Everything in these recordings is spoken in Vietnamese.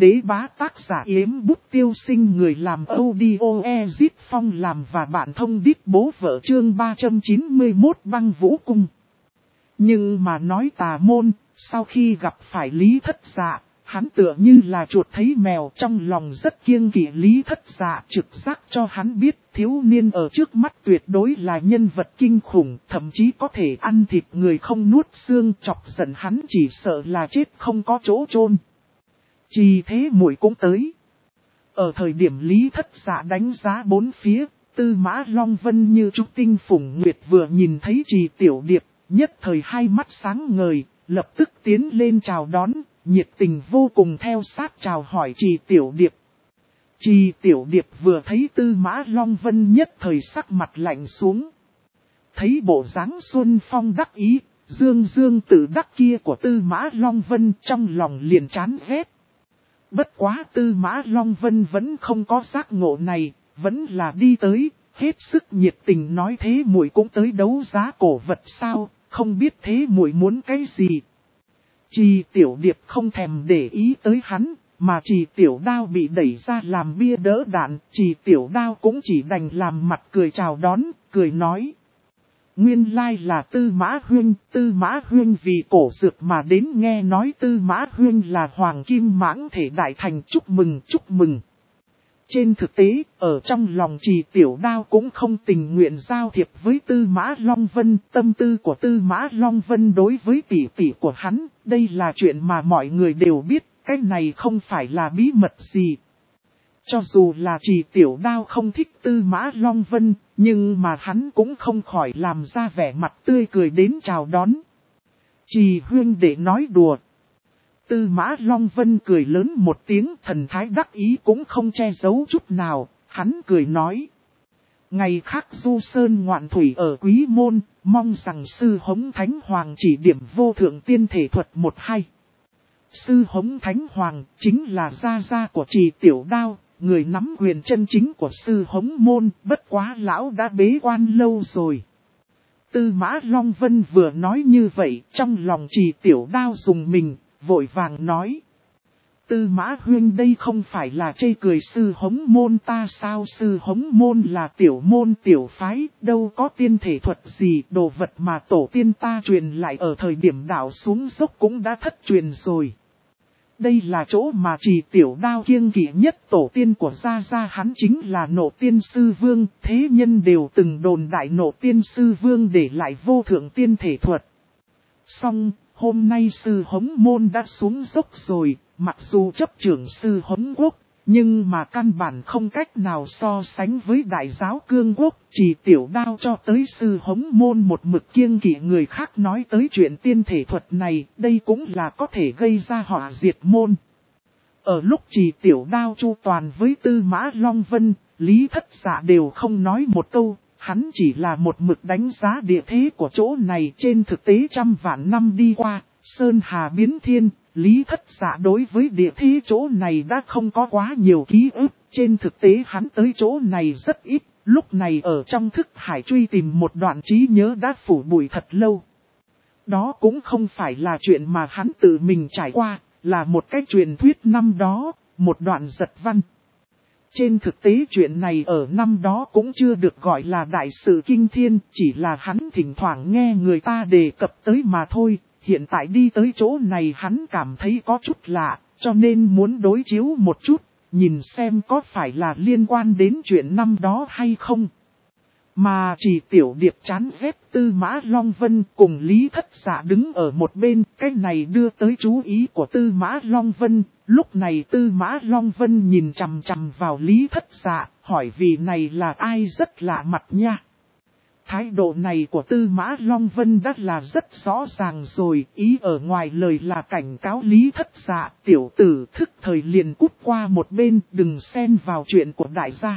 Đế bá tác giả Yếm Bút Tiêu Sinh, người làm audio Ezit Phong làm và bạn thông đít bố vợ, chương 391 Băng Vũ Cung. Nhưng mà nói tà môn, sau khi gặp phải Lý Thất Dạ, hắn tựa như là chuột thấy mèo, trong lòng rất kiêng kỵ Lý Thất Dạ, trực giác cho hắn biết thiếu niên ở trước mắt tuyệt đối là nhân vật kinh khủng, thậm chí có thể ăn thịt người không nuốt xương, chọc giận hắn chỉ sợ là chết không có chỗ chôn. Chỉ thế muội cũng tới. Ở thời điểm Lý Thất Dạ đánh giá bốn phía, Tư Mã Long Vân như trúc tinh phủng nguyệt vừa nhìn thấy Trì Tiểu Điệp, nhất thời hai mắt sáng ngời, lập tức tiến lên chào đón, nhiệt tình vô cùng theo sát chào hỏi Trì Tiểu Điệp. Trì Tiểu Điệp vừa thấy Tư Mã Long Vân nhất thời sắc mặt lạnh xuống. Thấy bộ dáng xuân phong đắc ý, dương dương tự đắc kia của Tư Mã Long Vân, trong lòng liền chán ghét. Bất quá Tư Mã Long Vân vẫn không có giác ngộ này, vẫn là đi tới, hết sức nhiệt tình nói thế muội cũng tới đấu giá cổ vật sao, không biết thế muội muốn cái gì. Trì Tiểu Điệp không thèm để ý tới hắn, mà Trì Tiểu Đao bị đẩy ra làm bia đỡ đạn, Trì Tiểu Đao cũng chỉ đành làm mặt cười chào đón, cười nói. Nguyên lai là Tư Mã Huynh vì cổ dược mà đến, nghe nói Tư Mã Huynh là Hoàng Kim Mãng thể đại thành, chúc mừng. Trên thực tế, ở trong lòng Trì Tiểu Đao cũng không tình nguyện giao thiệp với Tư Mã Long Vân, tâm tư của Tư Mã Long Vân đối với tỷ tỷ của hắn, đây là chuyện mà mọi người đều biết, cái này không phải là bí mật gì. Cho dù là Trì Tiểu Đao không thích Tư Mã Long Vân, nhưng mà hắn cũng không khỏi làm ra vẻ mặt tươi cười đến chào đón. Trì huynh để nói đùa. Tư Mã Long Vân cười lớn một tiếng, thần thái đắc ý cũng không che giấu chút nào, hắn cười nói. Ngày khác du sơn ngoạn thủy ở Quý Môn, mong rằng sư Hống Thánh Hoàng chỉ điểm vô thượng tiên thể thuật 1-2. Sư Hống Thánh Hoàng chính là gia gia của Trì Tiểu Đao, người nắm quyền chân chính của sư Hống môn, bất quá lão đã bế quan lâu rồi. Tư Mã Long Vân vừa nói như vậy, trong lòng Trì Tiểu Đao dùng mình, vội vàng nói. Tư Mã Huynh đây không phải là chê cười sư Hống môn ta sao, sư Hống môn là tiểu môn tiểu phái, đâu có tiên thể thuật gì, đồ vật mà tổ tiên ta truyền lại ở thời điểm đảo xuống dốc cũng đã thất truyền rồi. Đây là chỗ mà Trì Tiểu Đao kiêng kỵ nhất, tổ tiên của gia gia hắn chính là Nộ Tiên Sư Vương, thế nhân đều từng đồn đại Nộ Tiên Sư Vương để lại vô thượng tiên thể thuật. Song, hôm nay sư Hống môn đã xuống dốc rồi, mặc dù chấp trưởng sư Hống quốc, nhưng mà căn bản không cách nào so sánh với đại giáo cương quốc. Trì Tiểu Đao cho tới sư Hống môn một mực kiêng kỵ người khác nói tới chuyện tiên thể thuật này, đây cũng là có thể gây ra họa diệt môn. Ở lúc Trì Tiểu Đao chu toàn với Tư Mã Long Vân, Lý Thất Dạ đều không nói một câu, hắn chỉ là một mực đánh giá địa thế của chỗ này. Trên thực tế trăm vạn năm đi qua, sơn hà biến thiên, Lý Thất Dạ đối với địa thế chỗ này đã không có quá nhiều ký ức, trên thực tế hắn tới chỗ này rất ít, lúc này ở trong thức hải truy tìm một đoạn trí nhớ đã phủ bụi thật lâu. Đó cũng không phải là chuyện mà hắn tự mình trải qua, là một cái truyền thuyết năm đó, một đoạn giật văn. Trên thực tế chuyện này ở năm đó cũng chưa được gọi là đại sự kinh thiên, chỉ là hắn thỉnh thoảng nghe người ta đề cập tới mà thôi. Hiện tại đi tới chỗ này hắn cảm thấy có chút lạ, cho nên muốn đối chiếu một chút, nhìn xem có phải là liên quan đến chuyện năm đó hay không. Mà Trì Tiểu Điệp chán ghét Tư Mã Long Vân cùng Lý Thất Dạ đứng ở một bên, cái này đưa tới chú ý của Tư Mã Long Vân. Lúc này Tư Mã Long Vân nhìn chằm chằm vào Lý Thất Dạ, hỏi vị này là ai rất lạ mặt nha. Thái độ này của Tư Mã Long Vân đã là rất rõ ràng rồi, ý ở ngoài lời là cảnh cáo Lý Thất Dạ, tiểu tử thức thời liền cút qua một bên, đừng xen vào chuyện của đại gia.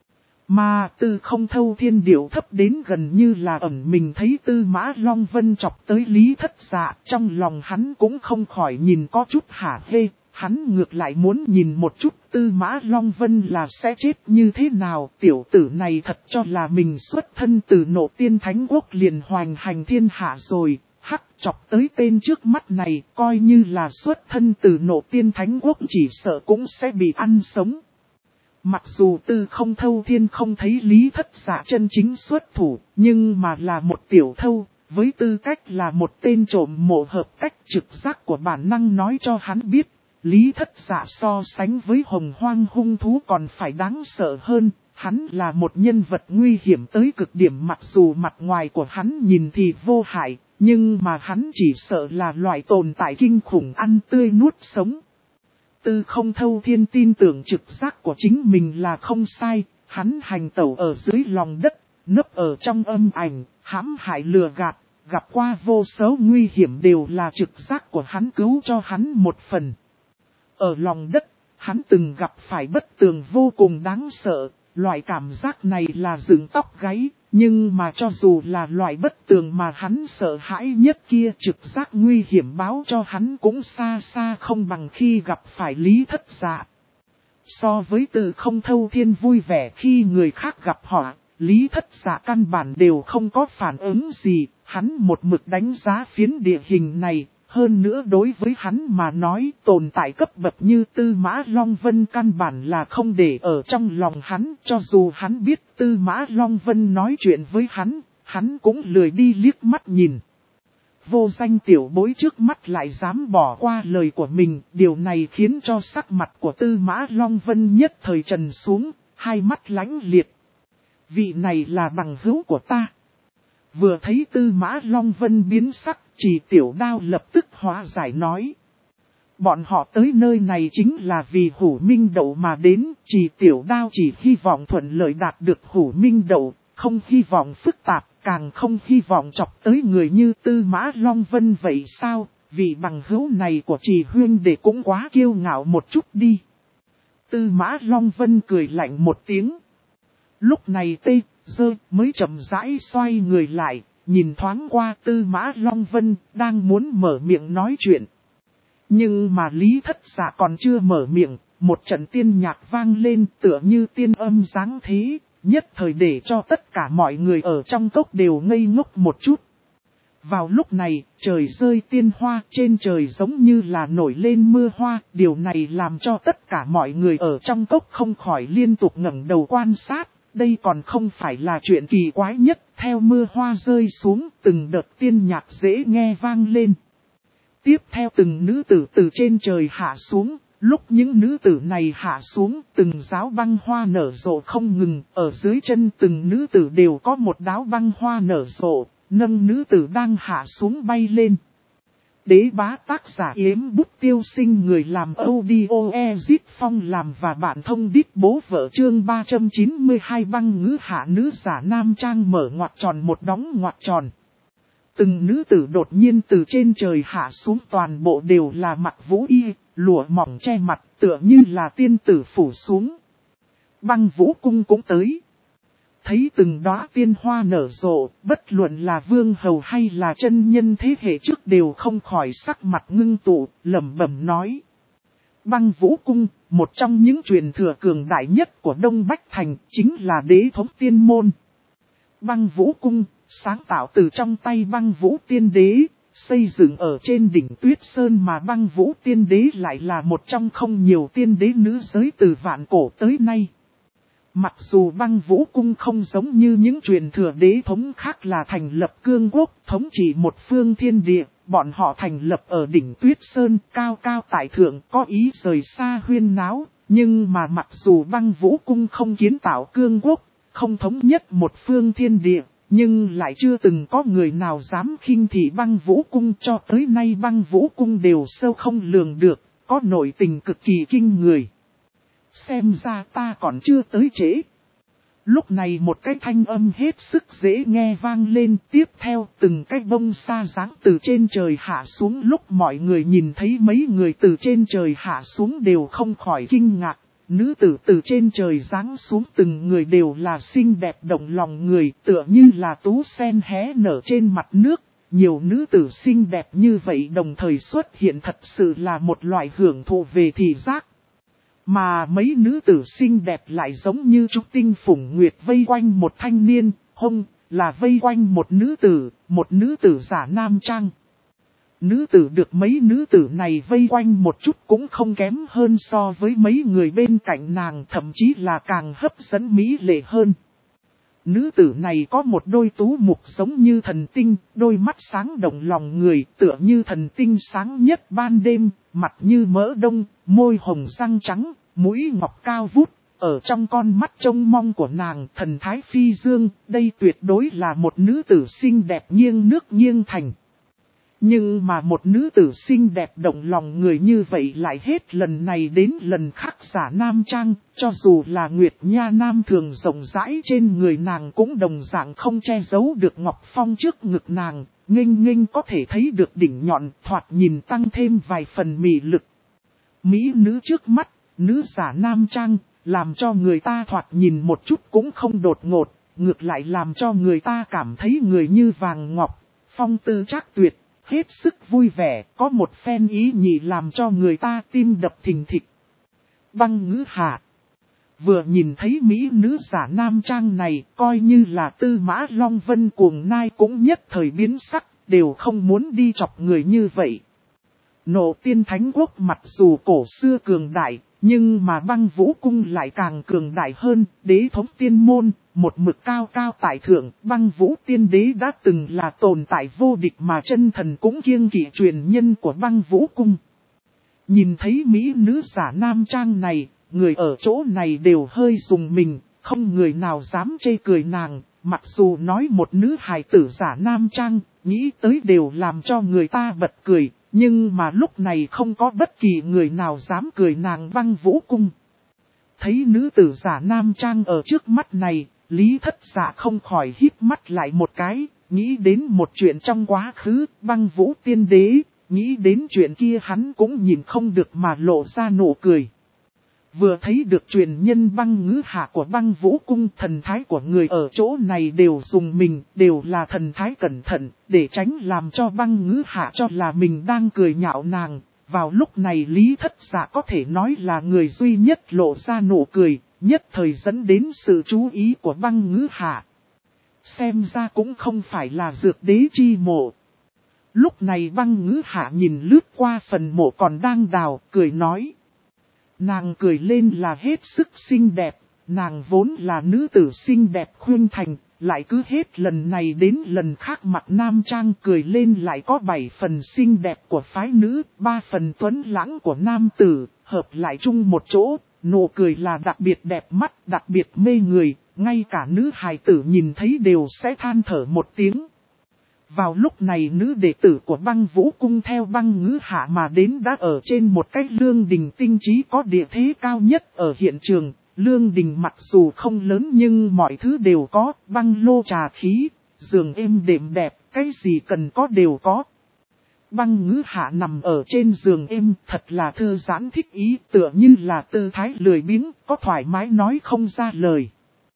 Mà Tư Không Thâu thiên điệu thấp đến gần như là ẩn mình thấy Tư Mã Long Vân chọc tới Lý Thất Dạ, trong lòng hắn cũng không khỏi nhìn có chút hả hê. Hắn ngược lại muốn nhìn một chút Tư Mã Long Vân là sẽ chết như thế nào, tiểu tử này thật cho là mình xuất thân từ Nộ Tiên Thánh Quốc liền hoành hành thiên hạ rồi, Hắc, chọc tới tên trước mắt này, coi như là xuất thân từ Nộ Tiên Thánh Quốc chỉ sợ cũng sẽ bị ăn sống. Mặc dù Tư Không Thâu Thiên không thấy Lý Thất Dạ chân chính xuất thủ, nhưng mà là một tiểu thâu, với tư cách là một tên trộm mộ hợp cách trực giác của bản năng nói cho hắn biết, Lý Thất Dạ so sánh với Hồng Hoang hung thú còn phải đáng sợ hơn, hắn là một nhân vật nguy hiểm tới cực điểm, mặc dù mặt ngoài của hắn nhìn thì vô hại, nhưng mà hắn chỉ sợ là loại tồn tại kinh khủng ăn tươi nuốt sống. Tư Không Thâu Thiên tin tưởng trực giác của chính mình là không sai, hắn hành tẩu ở dưới lòng đất, nấp ở trong âm ảnh, hãm hại lừa gạt, gặp qua vô số nguy hiểm đều là trực giác của hắn cứu cho hắn một phần. Ở lòng đất, hắn từng gặp phải bất tường vô cùng đáng sợ, loại cảm giác này là dựng tóc gáy, nhưng mà cho dù là loại bất tường mà hắn sợ hãi nhất kia, trực giác nguy hiểm báo cho hắn cũng xa xa không bằng khi gặp phải Lý Thất Dạ. So với Tư Không Thâu Thiên vui vẻ khi người khác gặp họ, Lý Thất Dạ căn bản đều không có phản ứng gì, hắn một mực đánh giá phiến địa hình này. Hơn nữa đối với hắn mà nói tồn tại cấp bậc như Tư Mã Long Vân căn bản là không để ở trong lòng hắn. Cho dù hắn biết Tư Mã Long Vân nói chuyện với hắn cũng lười đi liếc mắt nhìn. Vô danh tiểu bối trước mắt lại dám bỏ qua lời của mình. Điều này khiến cho sắc mặt của Tư Mã Long Vân nhất thời trần xuống, hai mắt lãnh liệt. Vị này là bằng hữu của ta. Vừa thấy Tư Mã Long Vân biến sắc, Chỉ Tiểu Đao lập tức hóa giải nói. Bọn họ tới nơi này chính là vì Hủ Minh Đậu mà đến, Chỉ Tiểu Đao chỉ hy vọng thuận lợi đạt được Hủ Minh Đậu, không hy vọng phức tạp, càng không hy vọng chọc tới người như Tư Mã Long Vân vậy sao, vì bằng hữu này của Trì Huyên để cũng quá kiêu ngạo một chút đi. Tư Mã Long Vân cười lạnh một tiếng. Lúc này Tê Dơ mới chậm rãi xoay người lại, nhìn thoáng qua Tư Mã Long Vân, đang muốn mở miệng nói chuyện. Nhưng mà Lý Thất Dạ còn chưa mở miệng, một trận tiên nhạc vang lên tựa như tiên âm dáng thế, nhất thời để cho tất cả mọi người ở trong cốc đều ngây ngốc một chút. Vào lúc này, trời rơi tiên hoa, trên trời giống như là nổi lên mưa hoa, điều này làm cho tất cả mọi người ở trong cốc không khỏi liên tục ngẩng đầu quan sát. Đây còn không phải là chuyện kỳ quái nhất, theo mưa hoa rơi xuống, từng đợt tiên nhạc dễ nghe vang lên. Tiếp theo từng nữ tử từ trên trời hạ xuống, lúc những nữ tử này hạ xuống, từng giáo băng hoa nở rộ không ngừng, ở dưới chân từng nữ tử đều có một đáo băng hoa nở rộ, nâng nữ tử đang hạ xuống bay lên. Đế bá tác giả Yếm Bút Tiêu Sinh, người làm audio Ezit Phong làm và bạn thông đít bố vợ chương 392 băng ngữ hạ nữ giả nam trang mở ngoặc tròn một đóng ngoặc tròn. Từng nữ tử đột nhiên từ trên trời hạ xuống, toàn bộ đều là mặc vũ y, lụa mỏng che mặt tựa như là tiên tử phủ xuống. Băng Vũ Cung cũng tới. Thấy từng đóa tiên hoa nở rộ, bất luận là vương hầu hay là chân nhân thế hệ trước đều không khỏi sắc mặt ngưng tụ, lẩm bẩm nói. Băng Vũ Cung, một trong những truyền thừa cường đại nhất của Đông Bách Thành, chính là đế thống tiên môn. Băng Vũ Cung, sáng tạo từ trong tay Băng Vũ Tiên Đế, xây dựng ở trên đỉnh Tuyết Sơn, mà Băng Vũ Tiên Đế lại là một trong không nhiều tiên đế nữ giới từ vạn cổ tới nay. Mặc dù Băng Vũ Cung không giống như những truyền thừa đế thống khác là thành lập cương quốc, thống trị một phương thiên địa, bọn họ thành lập ở đỉnh Tuyết Sơn, cao cao tại thượng, có ý rời xa huyên náo, nhưng mà mặc dù Băng Vũ Cung không kiến tạo cương quốc, không thống nhất một phương thiên địa, nhưng lại chưa từng có người nào dám khinh thị Băng Vũ Cung. Cho tới nay Băng Vũ Cung đều sâu không lường được, có nội tình cực kỳ kinh người. Xem ra ta còn chưa tới trễ. Lúc này một cái thanh âm hết sức dễ nghe vang lên, tiếp theo từng cái bông sa giáng từ trên trời hạ xuống. Lúc mọi người nhìn thấy mấy người từ trên trời hạ xuống đều không khỏi kinh ngạc. Nữ tử từ trên trời giáng xuống từng người đều là xinh đẹp động lòng người, tựa như là tú sen hé nở trên mặt nước. Nhiều nữ tử xinh đẹp như vậy đồng thời xuất hiện thật sự là một loại hưởng thụ về thị giác. Mà mấy nữ tử xinh đẹp lại giống như trúc tinh phủng nguyệt vây quanh một thanh niên, hông, là vây quanh một nữ tử giả nam trang. Nữ tử được mấy nữ tử này vây quanh một chút cũng không kém hơn so với mấy người bên cạnh nàng, thậm chí là càng hấp dẫn mỹ lệ hơn. Nữ tử này có một đôi tú mục giống như thần tinh, đôi mắt sáng động lòng người, tựa như thần tinh sáng nhất ban đêm, mặt như mỡ đông, môi hồng răng trắng, mũi ngọc cao vút. Ở trong con mắt trông mong của nàng, thần thái phi dương, đây tuyệt đối là một nữ tử xinh đẹp nghiêng nước nghiêng thành. Nhưng mà một nữ tử xinh đẹp động lòng người như vậy lại hết lần này đến lần khác giả nam trang, cho dù là Nguyệt Nha Nam thường rộng rãi trên người nàng cũng đồng dạng không che giấu được ngọc phong trước ngực nàng, nghênh có thể thấy được đỉnh nhọn, thoạt nhìn tăng thêm vài phần mị lực. Mỹ nữ trước mắt, nữ giả nam trang, làm cho người ta thoạt nhìn một chút cũng không đột ngột, ngược lại làm cho người ta cảm thấy người như vàng ngọc, phong tư trác tuyệt. Hết sức vui vẻ, có một phen ý nhị làm cho người ta tim đập thình thịch. Băng Ngữ Hạ vừa nhìn thấy mỹ nữ giả nam trang này, coi như là Tư Mã Long Vân cuồng nai cũng nhất thời biến sắc, đều không muốn đi chọc người như vậy. Nộ Tiên Thánh Quốc mặc dù cổ xưa cường đại, nhưng mà Băng Vũ Cung lại càng cường đại hơn, đế thống tiên môn, một mực cao cao tại thượng, Băng Vũ Tiên Đế đã từng là tồn tại vô địch mà chân thần cũng kiêng kỵ truyền nhân của Băng Vũ Cung. Nhìn thấy mỹ nữ giả nam trang này, người ở chỗ này đều hơi rùng mình, không người nào dám chê cười nàng, mặc dù nói một nữ hài tử giả nam trang, nghĩ tới đều làm cho người ta bật cười. Nhưng mà lúc này không có bất kỳ người nào dám cười nàng Băng Vũ Cung. Thấy nữ tử giả nam trang ở trước mắt này, Lý Thất Dạ không khỏi híp mắt lại một cái, nghĩ đến một chuyện trong quá khứ, Băng Vũ Tiên Đế, nghĩ đến chuyện kia hắn cũng nhìn không được mà lộ ra nụ cười. Vừa thấy được truyền nhân Băng Ngữ Hạ của Băng Vũ Cung, thần thái của người ở chỗ này đều dùng mình, đều là thần thái cẩn thận, để tránh làm cho Băng Ngữ Hạ cho là mình đang cười nhạo nàng. Vào lúc này Lý Thất Dạ có thể nói là người duy nhất lộ ra nụ cười, nhất thời dẫn đến sự chú ý của Băng Ngữ Hạ. Xem ra cũng không phải là dược đế chi mộ. Lúc này Băng Ngữ Hạ nhìn lướt qua phần mộ còn đang đào, cười nói. Nàng cười lên là hết sức xinh đẹp, nàng vốn là nữ tử xinh đẹp khuyên thành, lại cứ hết lần này đến lần khác mặt nam trang cười lên lại có 7 phần xinh đẹp của phái nữ, 3 phần tuấn lãng của nam tử, hợp lại chung một chỗ, nụ cười là đặc biệt đẹp mắt, đặc biệt mê người, ngay cả nữ hài tử nhìn thấy đều sẽ than thở một tiếng. Vào lúc này nữ đệ tử của Băng Vũ Cung theo Băng Ngữ Hạ mà đến đã ở trên một cái lương đình tinh trí có địa thế cao nhất ở hiện trường. Lương đình mặc dù không lớn nhưng mọi thứ đều có, băng lô trà khí, giường êm đệm đẹp, cái gì cần có đều có. Băng Ngữ Hạ nằm ở trên giường êm thật là thư giãn thích ý, tựa như là tư thái lười biếng, có thoải mái nói không ra lời.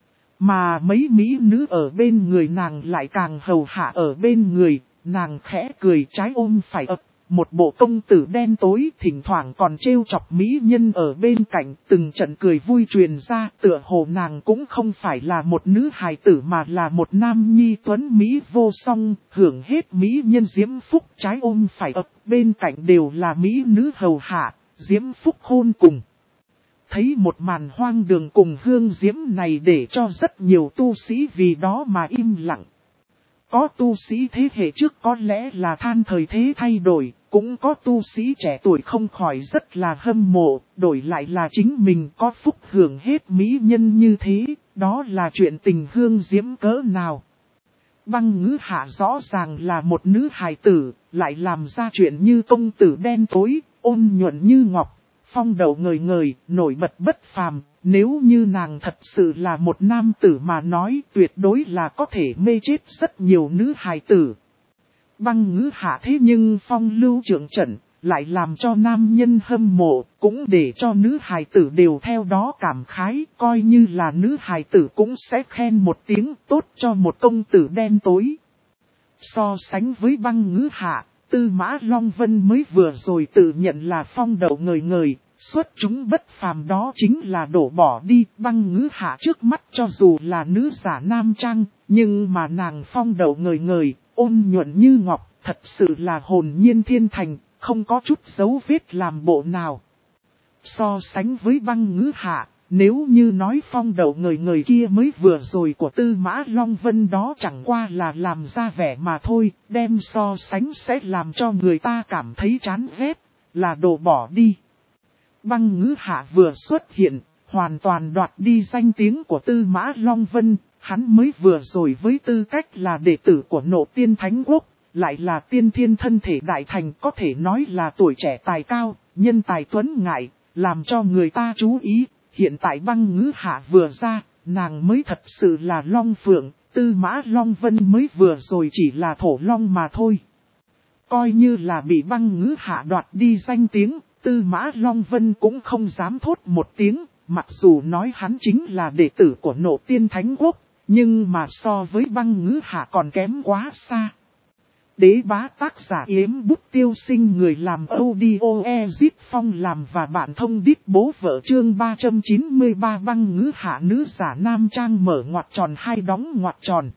Mà mấy mỹ nữ ở bên người nàng lại càng hầu hạ ở bên người, nàng khẽ cười trái ôm phải ập, một bộ công tử đen tối thỉnh thoảng còn trêu chọc mỹ nhân ở bên cạnh, từng trận cười vui truyền ra, tựa hồ nàng cũng không phải là một nữ hài tử mà là một nam nhi tuấn mỹ vô song, hưởng hết mỹ nhân diễm phúc trái ôm phải ập, bên cạnh đều là mỹ nữ hầu hạ, diễm phúc hôn cùng. Thấy một màn hoang đường cùng hương diễm này để cho rất nhiều tu sĩ vì đó mà im lặng. Có tu sĩ thế hệ trước có lẽ là than thời thế thay đổi, cũng có tu sĩ trẻ tuổi không khỏi rất là hâm mộ, đổi lại là chính mình có phúc hưởng hết mỹ nhân như thế, đó là chuyện tình hương diễm cỡ nào. Băng Ngữ Hạ rõ ràng là một nữ hài tử, lại làm ra chuyện như công tử đen tối, ôn nhuận như ngọc. Phong đầu ngời ngời, nổi bật bất phàm, nếu như nàng thật sự là một nam tử mà nói tuyệt đối là có thể mê chết rất nhiều nữ hài tử. Băng Ngữ Hạ thế nhưng phong lưu trưởng trận, lại làm cho nam nhân hâm mộ, cũng để cho nữ hài tử đều theo đó cảm khái, coi như là nữ hài tử cũng sẽ khen một tiếng tốt cho một công tử đen tối. So sánh với Băng Ngữ Hạ, Tư Mã Long Vân mới vừa rồi tự nhận là phong đầu ngời ngời, Xuất chúng bất phàm đó chính là đổ bỏ đi. Băng Ngữ Hạ trước mắt cho dù là nữ giả nam trang, nhưng mà nàng phong độ ngời ngời, ôn nhuận như ngọc, thật sự là hồn nhiên thiên thành, không có chút dấu vết làm bộ nào. So sánh với Băng Ngữ Hạ, nếu như nói phong độ ngời ngời kia mới vừa rồi của Tư Mã Long Vân đó chẳng qua là làm ra vẻ mà thôi, đem so sánh sẽ làm cho người ta cảm thấy chán ghét, là đổ bỏ đi. Băng Ngữ Hạ vừa xuất hiện, hoàn toàn đoạt đi danh tiếng của Tư Mã Long Vân, hắn mới vừa rồi với tư cách là đệ tử của Nộ Tiên Thánh Quốc, lại là tiên thiên thân thể đại thành, có thể nói là tuổi trẻ tài cao, nhân tài tuấn ngại, làm cho người ta chú ý. Hiện tại Băng Ngữ Hạ vừa ra, nàng mới thật sự là Long Phượng, Tư Mã Long Vân mới vừa rồi chỉ là Thổ Long mà thôi. Coi như là bị Băng Ngữ Hạ đoạt đi danh tiếng, Tư Mã Long Vân cũng không dám thốt một tiếng, mặc dù nói hắn chính là đệ tử của Nộ Tiên Thánh Quốc, nhưng mà so với Băng Ngữ Hạ còn kém quá xa. Đế Bá tác giả Yếm Bút Tiêu Sinh, người làm audio Ezit Phong làm và bạn thông đít bố vợ, chương 393. Băng Ngữ Hạ nữ giả nam trang mở ngoặc tròn hai đóng ngoặc tròn.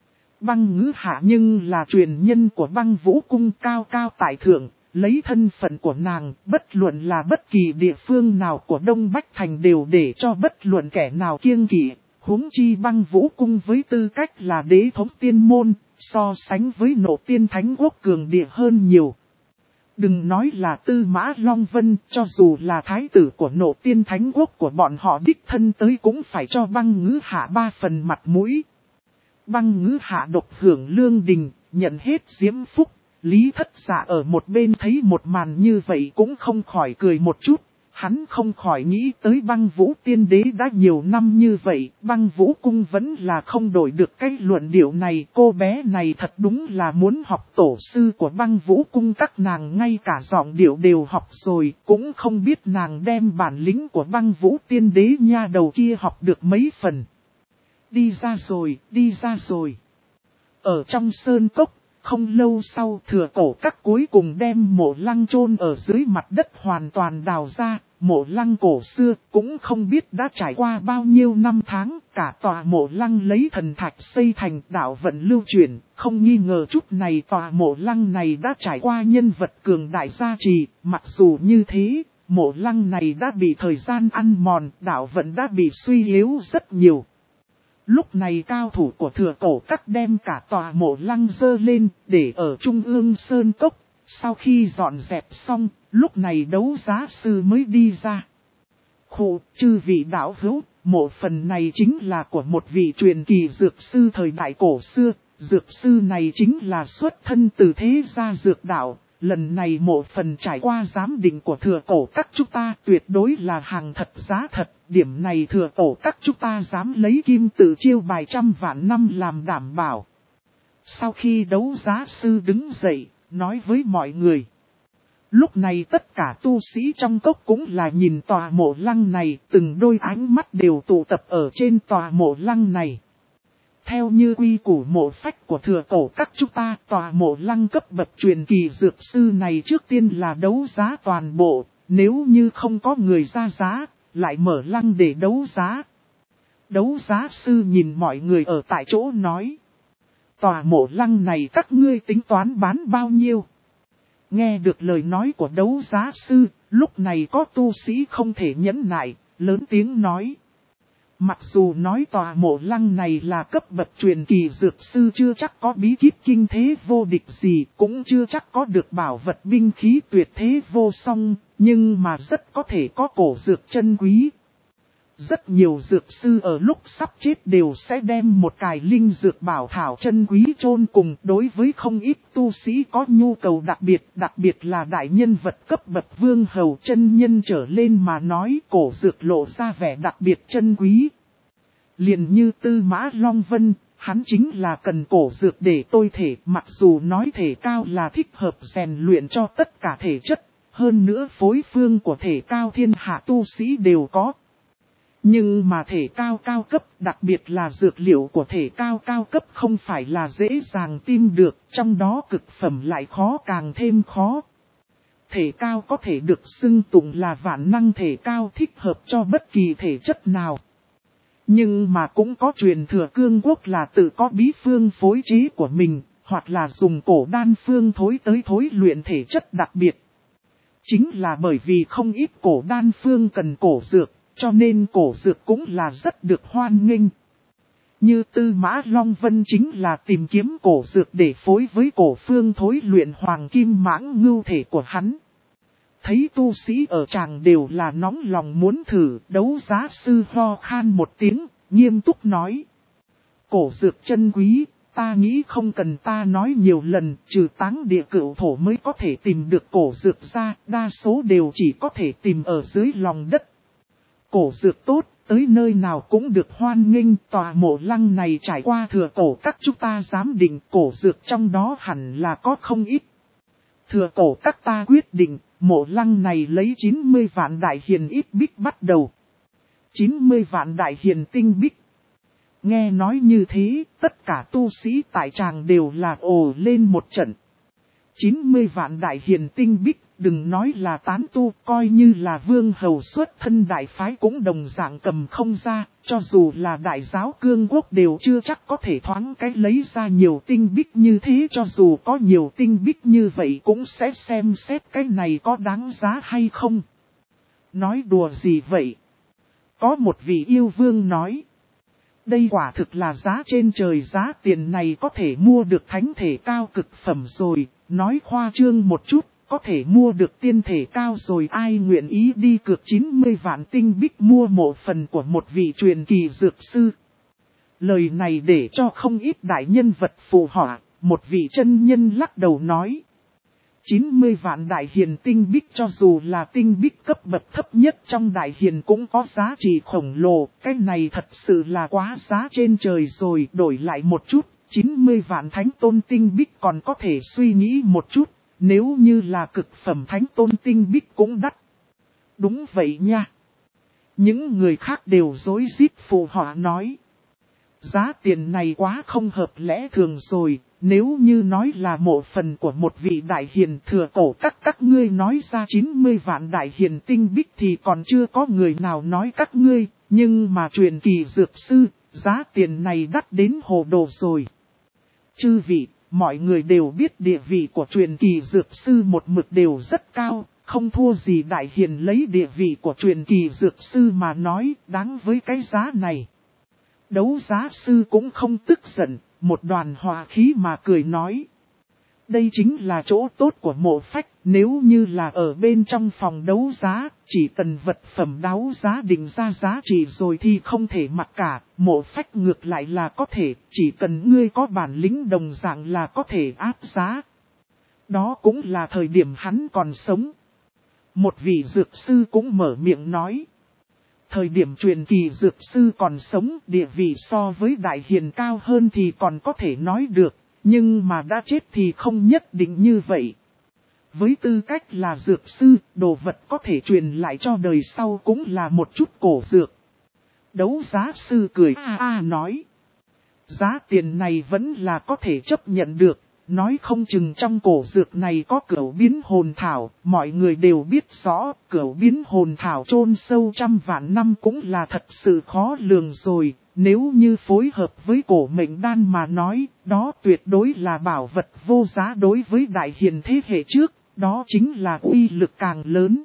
Băng Ngữ Hạ nhưng là truyền nhân của Băng Vũ Cung, cao cao tại thượng, lấy thân phận của nàng, bất luận là bất kỳ địa phương nào của Đông Bách Thành đều để cho bất luận kẻ nào kiêng kỵ. Huống chi Băng Vũ Cung với tư cách là đế thống tiên môn, so sánh với Nộ Tiên Thánh Quốc cường địa hơn nhiều. Đừng nói là Tư Mã Long Vân, cho dù là thái tử của Nộ Tiên Thánh Quốc của bọn họ đích thân tới cũng phải cho Băng Ngữ Hạ 3 phần mặt mũi. Băng Ngữ Hạ độc hưởng lương đình, nhận hết diễm phúc. Lý Thất Dạ ở một bên thấy một màn như vậy cũng không khỏi cười một chút. Hắn không khỏi nghĩ tới Băng Vũ Tiên Đế đã nhiều năm như vậy, Băng Vũ Cung vẫn là không đổi được cái luận điệu này. Cô bé này thật đúng là muốn học tổ sư của Băng Vũ Cung, các nàng ngay cả giọng điệu đều học rồi, cũng không biết nàng đem bản lĩnh của Băng Vũ Tiên Đế nha đầu kia học được mấy phần. Đi ra rồi, đi ra rồi. Ở trong sơn cốc. Không lâu sau, Thừa Cổ Các cuối cùng đem mộ lăng chôn ở dưới mặt đất hoàn toàn đào ra. Mộ lăng cổ xưa cũng không biết đã trải qua bao nhiêu năm tháng. Cả tòa mộ lăng lấy thần thạch xây thành, đạo vận lưu chuyển. Không nghi ngờ chút này tòa mộ lăng này đã trải qua nhân vật cường đại gia trì. Mặc dù như thế, mộ lăng này đã bị thời gian ăn mòn, đạo vận đã bị suy yếu rất nhiều. Lúc này cao thủ của Thừa Cổ Các đem cả tòa mộ lăng dơ lên, để ở trung ương sơn cốc. Sau khi dọn dẹp xong, lúc này đấu giá sư mới đi ra. Khụ, chư vị đạo hữu, mộ phần này chính là của một vị truyền kỳ dược sư thời đại cổ xưa. Dược sư này chính là xuất thân từ thế gia dược đạo. Lần này mộ phần trải qua giám định của Thừa Cổ Các chúng ta tuyệt đối là hàng thật giá thật. Điểm này Thừa Cổ Các chúng ta dám lấy kim tự chiêu bài 100 vạn năm làm đảm bảo. Sau khi đấu giá sư đứng dậy, nói với mọi người. Lúc này tất cả tu sĩ trong cốc cũng là nhìn tòa mộ lăng này, từng đôi ánh mắt đều tụ tập ở trên tòa mộ lăng này. Theo như quy củ mộ phách của Thừa Cổ Các chúng ta, tòa mộ lăng cấp bậc truyền kỳ dược sư này trước tiên là đấu giá toàn bộ, nếu như không có người ra giá, lại mở lăng để đấu giá. Đấu giá sư nhìn mọi người ở tại chỗ nói. Tòa mộ lăng này các ngươi tính toán bán bao nhiêu? Nghe được lời nói của đấu giá sư, lúc này có tu sĩ không thể nhẫn nại, lớn tiếng nói. Mặc dù nói tòa mộ lăng này là cấp bậc truyền kỳ dược sư chưa chắc có bí kíp kinh thế vô địch gì, cũng chưa chắc có được bảo vật binh khí tuyệt thế vô song, nhưng mà rất có thể có cổ dược chân quý. Rất nhiều dược sư ở lúc sắp chết đều sẽ đem một cài linh dược bảo thảo chân quý chôn cùng. Đối với không ít tu sĩ có nhu cầu đặc biệt là đại nhân vật cấp bậc vương hầu chân nhân trở lên mà nói, cổ dược lộ ra vẻ đặc biệt chân quý. Liền như Tư Mã Long Vân, hắn chính là cần cổ dược để tôi thể, mặc dù nói thể cao là thích hợp rèn luyện cho tất cả thể chất, hơn nữa phối phương của thể cao thiên hạ tu sĩ đều có. Nhưng mà thể cao cao cấp, đặc biệt là dược liệu của thể cao cao cấp không phải là dễ dàng tìm được, trong đó cực phẩm lại khó càng thêm khó. Thể cao có thể được xưng tụng là vạn năng thể cao, thích hợp cho bất kỳ thể chất nào. Nhưng mà cũng có truyền thừa cương quốc là tự có bí phương phối chế của mình, hoặc là dùng cổ đan phương thối luyện thể chất đặc biệt. Chính là bởi vì không ít cổ đan phương cần cổ dược, cho nên cổ dược cũng là rất được hoan nghênh. Như Tư Mã Long Vân chính là tìm kiếm cổ dược để phối với cổ phương thối luyện hoàng kim mãng ngưu thể của hắn. Thấy tu sĩ ở tràng đều là nóng lòng muốn thử, đấu giá sư ho khan một tiếng, nghiêm túc nói. Cổ dược chân quý, ta nghĩ không cần ta nói nhiều lần, trừ Táng Địa Cửu Thổ mới có thể tìm được cổ dược ra, đa số đều chỉ có thể tìm ở dưới lòng đất. Cổ dược tốt, tới nơi nào cũng được hoan nghênh, tòa mộ lăng này trải qua thừa cổ các chúng ta giám định cổ dược trong đó hẳn là có không ít. Thừa cổ các ta quyết định, mộ lăng này lấy 90 vạn đại hiền ít bích bắt đầu. 90 vạn đại hiền tinh bích. Nghe nói như thế, tất cả tu sĩ tại tràng đều là ồ lên một trận. 90 vạn đại hiền tinh bích, đừng nói là tán tu, coi như là vương hầu xuất thân đại phái cũng đồng dạng cầm không ra, cho dù là đại giáo cương quốc đều chưa chắc có thể thoáng cái lấy ra nhiều tinh bích như thế, cho dù có nhiều tinh bích như vậy cũng sẽ xem xét cái này có đáng giá hay không. Nói đùa gì vậy? Có một vị yêu vương nói. Đây quả thực là giá trên trời, giá tiền này có thể mua được thánh thể cao cực phẩm rồi, nói khoa trương một chút, có thể mua được tiên thể cao rồi, ai nguyện ý đi cược 90 vạn tinh bích mua mộ phần của một vị truyền kỳ dược sư. Lời này để cho không ít đại nhân vật phù họa, một vị chân nhân lắc đầu nói. 90 vạn đại hiền tinh bích cho dù là tinh bích cấp bậc thấp nhất trong đại hiền cũng có giá trị khổng lồ, cái này thật sự là quá giá trên trời rồi, đổi lại một chút, 90 vạn thánh tôn tinh bích còn có thể suy nghĩ một chút, nếu như là cực phẩm thánh tôn tinh bích cũng đắt. Đúng vậy nha. Những người khác đều rối rít phụ họa nói. Giá tiền này quá không hợp lẽ thường rồi, nếu như nói là mộ phần của một vị đại hiền thừa cổ các ngươi nói ra 90 vạn đại hiền tinh bích thì còn chưa có người nào nói các ngươi, nhưng mà truyền kỳ dược sư, giá tiền này đắt đến hồ đồ rồi. Chư vị, mọi người đều biết địa vị của truyền kỳ dược sư một mực đều rất cao, không thua gì đại hiền, lấy địa vị của truyền kỳ dược sư mà nói đáng với cái giá này. Đấu giá sư cũng không tức giận, một đoàn hòa khí mà cười nói. Đây chính là chỗ tốt của mộ phách, nếu như là ở bên trong phòng đấu giá, chỉ cần vật phẩm đấu giá định ra giá trị rồi thì không thể mặc cả, mộ phách ngược lại là có thể, chỉ cần ngươi có bản lĩnh đồng dạng là có thể áp giá. Đó cũng là thời điểm hắn còn sống. Một vị dược sư cũng mở miệng nói. Thời điểm truyền kỳ dược sư còn sống, địa vị so với đại hiền cao hơn thì còn có thể nói được, nhưng mà đã chết thì không nhất định như vậy. Với tư cách là dược sư, đồ vật có thể truyền lại cho đời sau cũng là một chút cổ dược. Đấu giá sư cười nói. Giá tiền này vẫn là có thể chấp nhận được. Nói không chừng trong cổ dược này có cửu biến hồn thảo, mọi người đều biết rõ, cửu biến hồn thảo chôn sâu trăm vạn năm cũng là thật sự khó lường rồi, nếu như phối hợp với cổ mệnh đan mà nói, đó tuyệt đối là bảo vật vô giá đối với đại hiền thế hệ trước, đó chính là uy lực càng lớn.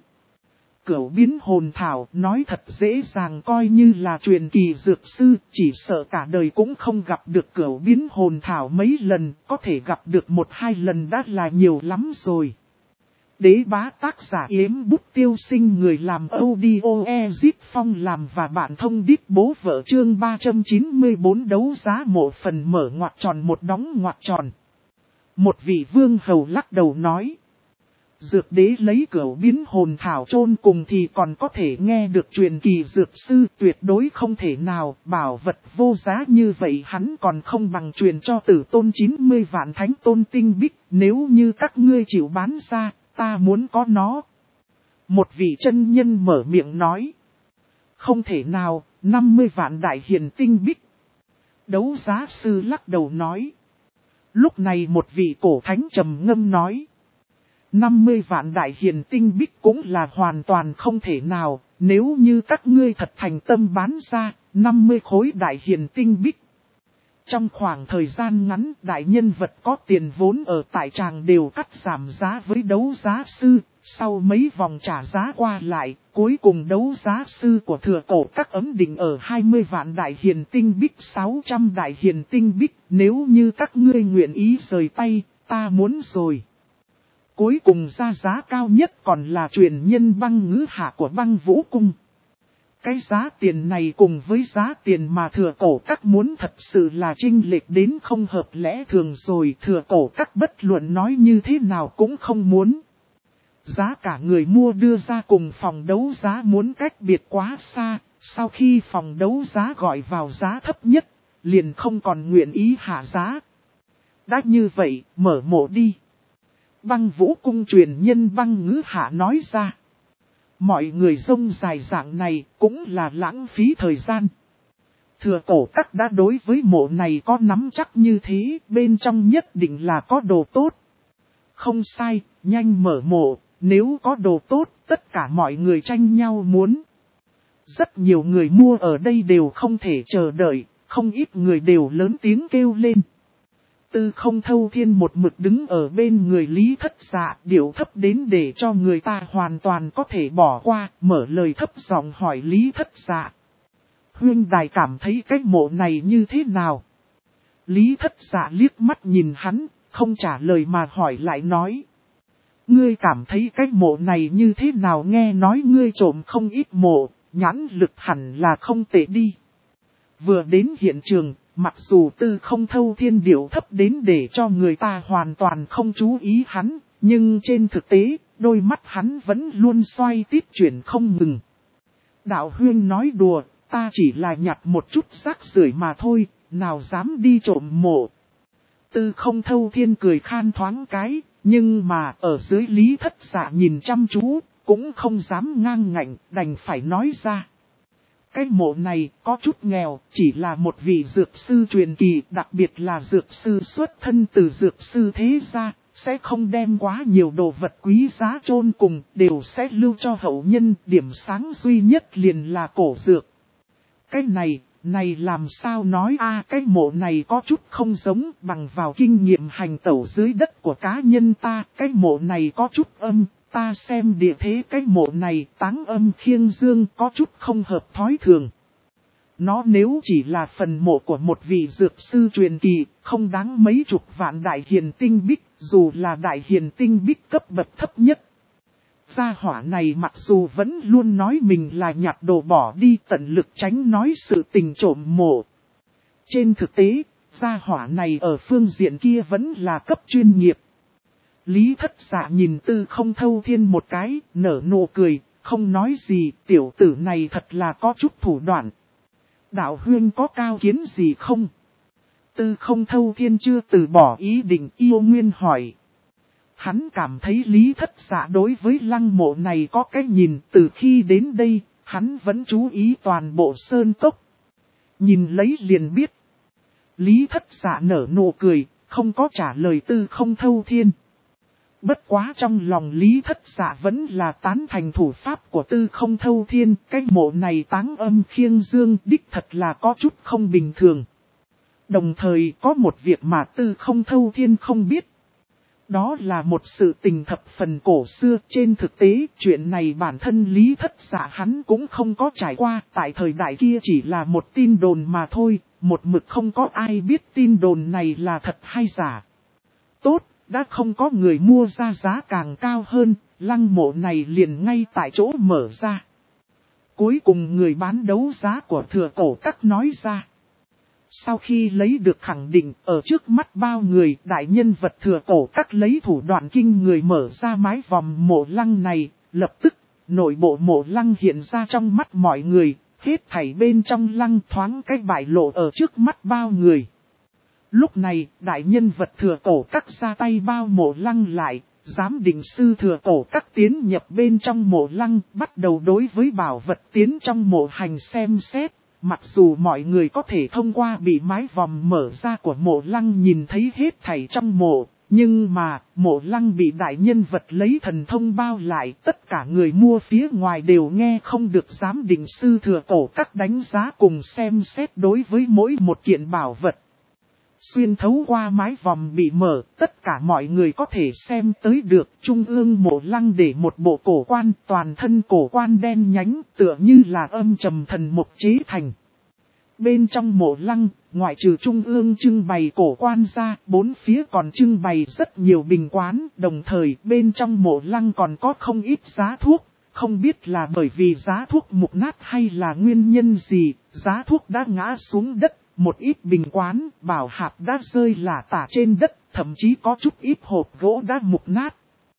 Cửu biến hồn thảo nói thật dễ dàng coi như là truyền kỳ dược sư, chỉ sợ cả đời cũng không gặp được cửu biến hồn thảo mấy lần, có thể gặp được 1-2 lần đã là nhiều lắm rồi. Đế bá tác giả Yếm Bút Tiêu Sinh, người làm audio Ezit Phong làm và bạn thông điệp bố vợ, chương 394 đấu giá mộ phần mở ngoặc tròn một đóng ngoặc tròn. Một vị vương hầu lắc đầu nói. Dược đế lấy cửu biến hồn thảo chôn cùng thì còn có thể nghe được truyền kỳ dược sư, tuyệt đối không thể nào, bảo vật vô giá như vậy hắn còn không bằng truyền cho tử tôn 90 vạn thánh tôn tinh bích, nếu như các ngươi chịu bán ra, ta muốn có nó. Một vị chân nhân mở miệng nói. Không thể nào, 50 vạn đại hiền tinh bích. Đấu giá sư lắc đầu nói. Lúc này một vị cổ thánh trầm ngâm nói. 50 vạn đại hiền tinh bích cũng là hoàn toàn không thể nào, nếu như các ngươi thật thành tâm bán ra, 50 khối đại hiền tinh bích. Trong khoảng thời gian ngắn, đại nhân vật có tiền vốn ở tại tràng đều cắt giảm giá với đấu giá sư, sau mấy vòng trả giá qua lại, cuối cùng đấu giá sư của Thừa Cổ Các ấm định ở 20 vạn đại hiền tinh bích 600 đại hiền tinh bích, nếu như các ngươi nguyện ý rời tay, ta muốn rồi. Cuối cùng ra giá cao nhất còn là truyền nhân Băng Ngữ Hạ của Băng Vũ Cung. Cái giá tiền này cùng với giá tiền mà Thừa Cổ Các muốn thật sự là chênh lệch đến không hợp lẽ thường rồi. Thừa Cổ Các bất luận nói như thế nào cũng không muốn. Giá cả người mua đưa ra cùng phòng đấu giá muốn cách biệt quá xa, sau khi phòng đấu giá gọi vào giá thấp nhất, liền không còn nguyện ý hạ giá. Đã như vậy, mở mộ đi. Băng Vũ Cung truyền nhân Băng Ngữ Hạ nói ra. Mọi người rông dài dạng này cũng là lãng phí thời gian. Thừa Cổ Các đã đối với mộ này có nắm chắc như thế, bên trong nhất định là có đồ tốt. Không sai, nhanh mở mộ, nếu có đồ tốt, tất cả mọi người tranh nhau muốn. Rất nhiều người mua ở đây đều không thể chờ đợi, không ít người đều lớn tiếng kêu lên. Tư Không Thâu Thiên một mực đứng ở bên người Lý Thất Dạ, điệu thấp đến để cho người ta hoàn toàn có thể bỏ qua, mở lời thấp giọng hỏi Lý Thất Dạ. Huynh đài cảm thấy cái mộ này như thế nào? Lý Thất Dạ liếc mắt nhìn hắn, không trả lời mà hỏi lại nói. Ngươi cảm thấy cái mộ này như thế nào, nghe nói ngươi trộm không ít mộ, nhãn lực hẳn là không tệ đi. Vừa đến hiện trường, mặc dù Tư Không Thâu Thiên điệu thấp đến để cho người ta hoàn toàn không chú ý hắn, nhưng trên thực tế, đôi mắt hắn vẫn luôn xoay tít chuyển không ngừng. Đạo huynh nói đùa, ta chỉ là nhặt một chút rác rưởi mà thôi, nào dám đi trộm mộ. Tư Không Thâu Thiên cười khan thoáng cái, nhưng mà ở dưới Lý Thất Dạ nhìn chăm chú, cũng không dám ngang ngạnh, đành phải nói ra. Cái mộ này có chút nghèo, chỉ là một vị dược sư truyền kỳ, đặc biệt là dược sư xuất thân từ dược sư thế gia, sẽ không đem quá nhiều đồ vật quý giá chôn cùng, đều sẽ lưu cho hậu nhân, điểm sáng duy nhất liền là cổ dược. Cái này làm sao nói cái mộ này có chút không giống, bằng vào kinh nghiệm hành tẩu dưới đất của cá nhân ta, cái mộ này có chút âm. Ta xem địa thế cái mộ này táng âm khiêng dương có chút không hợp thói thường. Nó nếu chỉ là phần mộ của một vị dược sư truyền kỳ, không đáng mấy chục vạn đại hiền tinh bích, dù là đại hiền tinh bích cấp bậc thấp nhất. Gia hỏa này mặc dù vẫn luôn nói mình là nhặt đồ bỏ đi, tận lực tránh nói sự tình trộm mộ. Trên thực tế, gia hỏa này ở phương diện kia vẫn là cấp chuyên nghiệp. Lý Thất Dạ nhìn Tư Không Thâu Thiên một cái, nở nụ cười, không nói gì, tiểu tử này thật là có chút thủ đoạn. Đạo huynh có cao kiến gì không? Tư Không Thâu Thiên chưa từ bỏ ý định, yêu nguyên hỏi. Hắn cảm thấy Lý Thất Dạ đối với lăng mộ này có cái nhìn, từ khi đến đây, hắn vẫn chú ý toàn bộ sơn cốc. Nhìn lấy liền biết. Lý Thất Dạ nở nụ cười, không có trả lời Tư Không Thâu Thiên. Bất quá trong lòng Lý Thất Dạ vẫn là tán thành thủ pháp của Tư Không Thâu Thiên, cái mộ này táng âm khiêng dương đích thật là có chút không bình thường. Đồng thời có một việc mà Tư Không Thâu Thiên không biết. Đó là một sự tình thập phần cổ xưa, trên thực tế chuyện này bản thân Lý Thất Dạ hắn cũng không có trải qua, tại thời đại kia chỉ là một tin đồn mà thôi, một mực không có ai biết tin đồn này là thật hay giả. Tốt! Đã không có người mua ra giá càng cao hơn, lăng mộ này liền ngay tại chỗ mở ra. Cuối cùng người bán đấu giá của Thừa Cổ Các nói ra. Sau khi lấy được khẳng định ở trước mắt bao người, đại nhân vật Thừa Cổ Các lấy thủ đoạn kinh người mở ra mái vòm mộ lăng này, lập tức nội bộ mộ lăng hiện ra trong mắt mọi người, hết thảy bên trong lăng thoáng cái bại lộ ở trước mắt bao người. Lúc này, đại nhân vật Thừa Cổ Các ra tay bao mộ lăng lại, giám định sư Thừa Cổ Các tiến nhập bên trong mộ lăng, bắt đầu đối với bảo vật tiến trong mộ hành xem xét. Mặc dù mọi người có thể thông qua bị mái vòm mở ra của mộ lăng nhìn thấy hết thảy trong mộ, Nhưng mà, Mộ Lăng bị đại nhân vật lấy thần thông bao lại, tất cả người mua phía ngoài đều nghe không được giám định sư thừa cổ các đánh giá cùng xem xét đối với mỗi một kiện bảo vật. Xuyên thấu qua mái vòm bị mở, tất cả mọi người có thể xem tới được. Trung ương Mộ Lăng để một bộ cổ quan, toàn thân cổ quan đen nhánh, tựa như là âm trầm thần mục chế thành. Bên trong Mộ Lăng, ngoại trừ trung ương trưng bày cổ quan ra, bốn phía còn trưng bày rất nhiều bình quán, đồng thời bên trong Mộ Lăng còn có không ít giá thuốc, không biết là bởi vì giá thuốc mục nát hay là nguyên nhân gì, giá thuốc đã ngã xuống đất, một ít bình quán, bảo hạp đã rơi lả tả trên đất, thậm chí có chút ít hộp gỗ đã mục nát.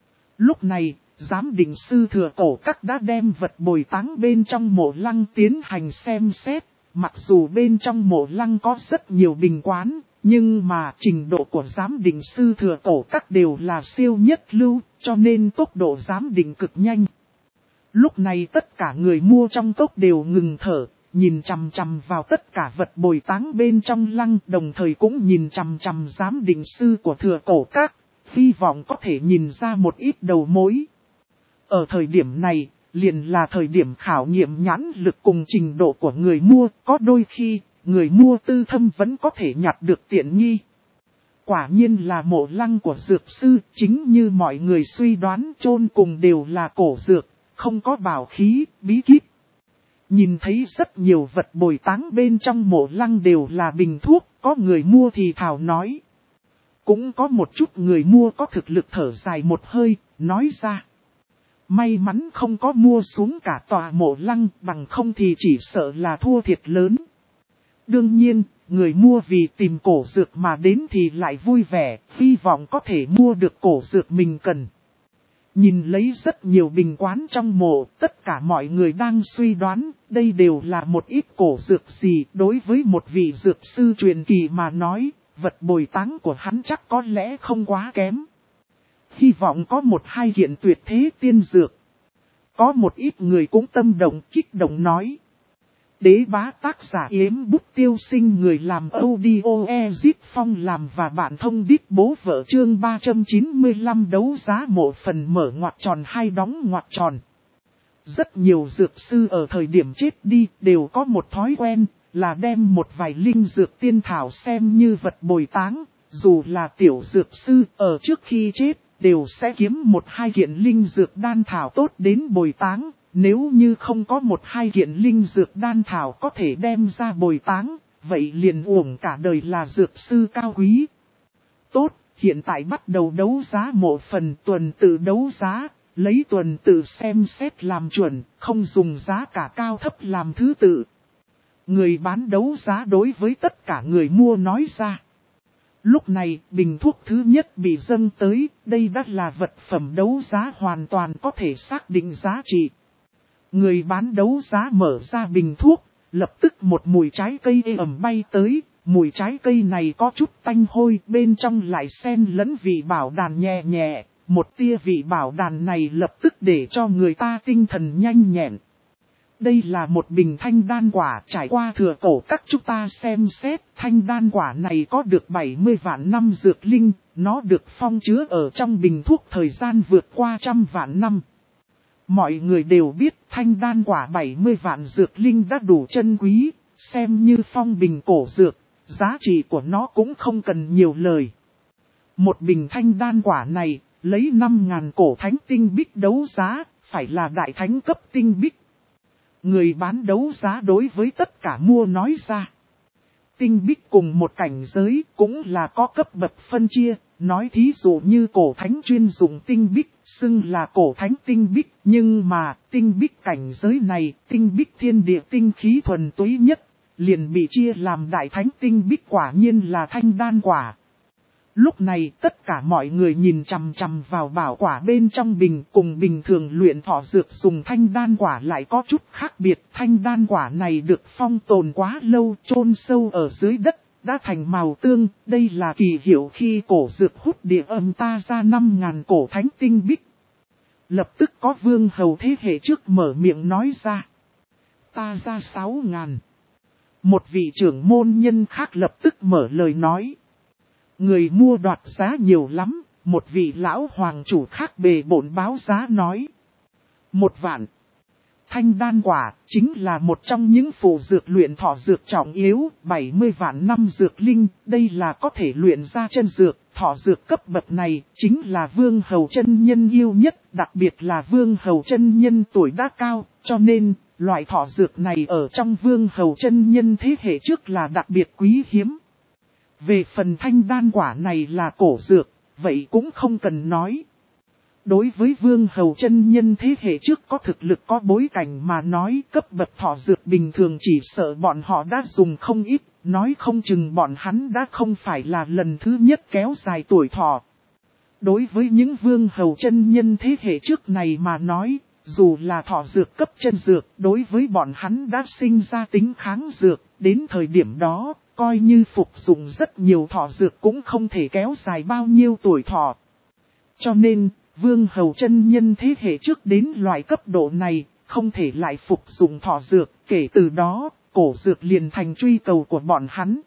Lúc này, giám định sư thừa cổ các đã đem vật bồi táng bên trong Mộ Lăng tiến hành xem xét. Mặc dù bên trong Mộ Lăng có rất nhiều bình quán, nhưng mà trình độ của giám định sư thừa cổ các đều là siêu nhất lưu, cho nên tốc độ giám định cực nhanh. Lúc này tất cả người mua trong cốc đều ngừng thở, nhìn chằm chằm vào tất cả vật bồi táng bên trong lăng, đồng thời cũng nhìn chằm chằm giám định sư của thừa cổ các, hy vọng có thể nhìn ra một ít đầu mối. Ở thời điểm này, liền là thời điểm khảo nghiệm nhãn lực cùng trình độ của người mua, có đôi khi, người mua tư thâm vẫn có thể nhặt được tiện nghi. Quả nhiên là Mộ Lăng của dược sư, chính như mọi người suy đoán chôn cùng đều là cổ dược, không có bảo khí, bí kíp. Nhìn thấy rất nhiều vật bồi táng bên trong Mộ Lăng đều là bình thuốc, có người mua thì thảo nói. Cũng có một chút người mua có thực lực thở dài một hơi, nói ra. May mắn không có mua xuống cả tòa Mộ Lăng, bằng không thì chỉ sợ là thua thiệt lớn. Đương nhiên, người mua vì tìm cổ dược mà đến thì lại vui vẻ, hy vọng có thể mua được cổ dược mình cần. Nhìn lấy rất nhiều bình quán trong mộ, tất cả mọi người đang suy đoán, đây đều là một ít cổ dược gì. Đối với một vị dược sư truyền kỳ mà nói, vật bồi táng của hắn chắc có lẽ không quá kém. Hy vọng có một hai kiện tuyệt thế tiên dược. Có một ít người cũng tâm động kích động nói. Đế bá tác giả Yếm Bút Tiêu Sinh, người làm audio Ezit Phong làm và bạn thông đít bố vợ, chương 395 đấu giá mộ phần mở ngoặc tròn hai đóng ngoặc tròn. Rất nhiều dược sư ở thời điểm chết đi đều có một thói quen là đem một vài linh dược tiên thảo xem như vật bồi táng. Dù là tiểu dược sư ở trước khi chết đều sẽ kiếm một hai kiện linh dược đan thảo tốt đến bồi táng. Nếu như không có một hai kiện linh dược đan thảo có thể đem ra bồi táng, vậy liền uổng cả đời là dược sư cao quý. Tốt, hiện tại bắt đầu đấu giá mộ phần, tuần tự đấu giá, lấy tuần tự xem xét làm chuẩn, không dùng giá cả cao thấp làm thứ tự. Người bán đấu giá đối với tất cả người mua nói ra. Lúc này, bình thuốc thứ nhất bị dâng tới, đây đã là vật phẩm đấu giá hoàn toàn có thể xác định giá trị. Người bán đấu giá mở ra bình thuốc, lập tức một mùi trái cây ẩm bay tới, mùi trái cây này có chút tanh hôi, bên trong lại xen lẫn vị bảo đàn nhẹ nhẹ, một tia vị bảo đàn này lập tức để cho người ta tinh thần nhanh nhẹn. Đây là một bình thanh đan quả, trải qua thừa cổ các chúng ta xem xét, thanh đan quả này có được 70 vạn năm dược linh, nó được phong chứa ở trong bình thuốc thời gian vượt qua 100 vạn năm. Mọi người đều biết thanh đan quả 70 vạn dược linh đã đủ chân quý, xem như phong bình cổ dược, giá trị của nó cũng không cần nhiều lời. Một bình thanh đan quả này, lấy 5.000 cổ thánh tinh bích đấu giá, phải là đại thánh cấp tinh bích. Người bán đấu giá đối với tất cả mua nói ra. Tinh bích cùng một cảnh giới cũng là có cấp bậc phân chia, nói thí dụ như cổ thánh chuyên dụng tinh bích, xưng là cổ thánh tinh bích, nhưng mà tinh bích cảnh giới này, tinh bích thiên địa tinh khí thuần túy nhất, liền bị chia làm đại thánh tinh bích, quả nhiên là thanh đan quả. Lúc này tất cả mọi người nhìn chằm chằm vào bảo quả bên trong bình, cùng bình thường luyện thọ dược dùng thanh đan quả lại có chút khác biệt. Thanh đan quả này được phong tồn quá lâu, chôn sâu ở dưới đất, đã thành màu tương. Đây là kỳ hiệu khi cổ dược hút địa âm ta ra 5.000 cổ thánh tinh bích. Lập tức có vương hầu thế hệ trước mở miệng nói ra. Ta ra 6.000. Một vị trưởng môn nhân khác lập tức mở lời nói. Người mua đoạt giá nhiều lắm, một vị lão hoàng chủ khác bề bộn báo giá nói. 1 vạn. Thanh đan quả chính là một trong những phù dược luyện thọ dược trọng yếu, 70 vạn năm dược linh, đây là có thể luyện ra chân dược, thọ dược cấp bậc này chính là Vương Hầu chân nhân yêu nhất, đặc biệt là Vương Hầu chân nhân tuổi đã cao, cho nên loại thọ dược này ở trong Vương Hầu chân nhân thế hệ trước là đặc biệt quý hiếm. Về phần thanh đan quả này là cổ dược, vậy cũng không cần nói. Đối với Vương Hầu chân nhân thế hệ trước có thực lực có bối cảnh mà nói cấp bậc thọ dược bình thường chỉ sợ bọn họ đã dùng không ít, nói không chừng bọn hắn đã không phải là lần thứ nhất kéo dài tuổi thọ. Đối với những Vương Hầu chân nhân thế hệ trước này mà nói, dù là thọ dược cấp chân dược, đối với bọn hắn đã sinh ra tính kháng dược, đến thời điểm đó, coi như phục dụng rất nhiều thọ dược cũng không thể kéo dài bao nhiêu tuổi thọ. Cho nên, Vương Hầu chân nhân thế hệ trước đến loại cấp độ này, không thể lại phục dụng thọ dược, kể từ đó, cổ dược liền thành truy cầu của bọn hắn.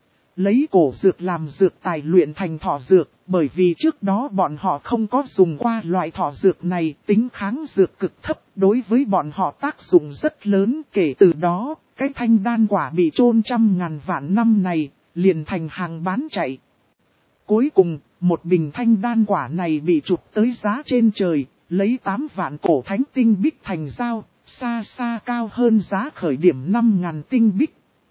Lấy cổ dược làm dược tài luyện thành thọ dược, bởi vì trước đó bọn họ không có dùng qua loại thọ dược này, tính kháng dược cực thấp, đối với bọn họ tác dụng rất lớn, kể từ đó, cái thanh đan quả bị chôn trăm ngàn vạn năm này, liền thành hàng bán chạy. Cuối cùng, một bình thanh đan quả này bị chụp tới giá trên trời, lấy 8 vạn cổ thánh tinh bích thành giao, xa xa cao hơn giá khởi điểm 5.000 tinh bích.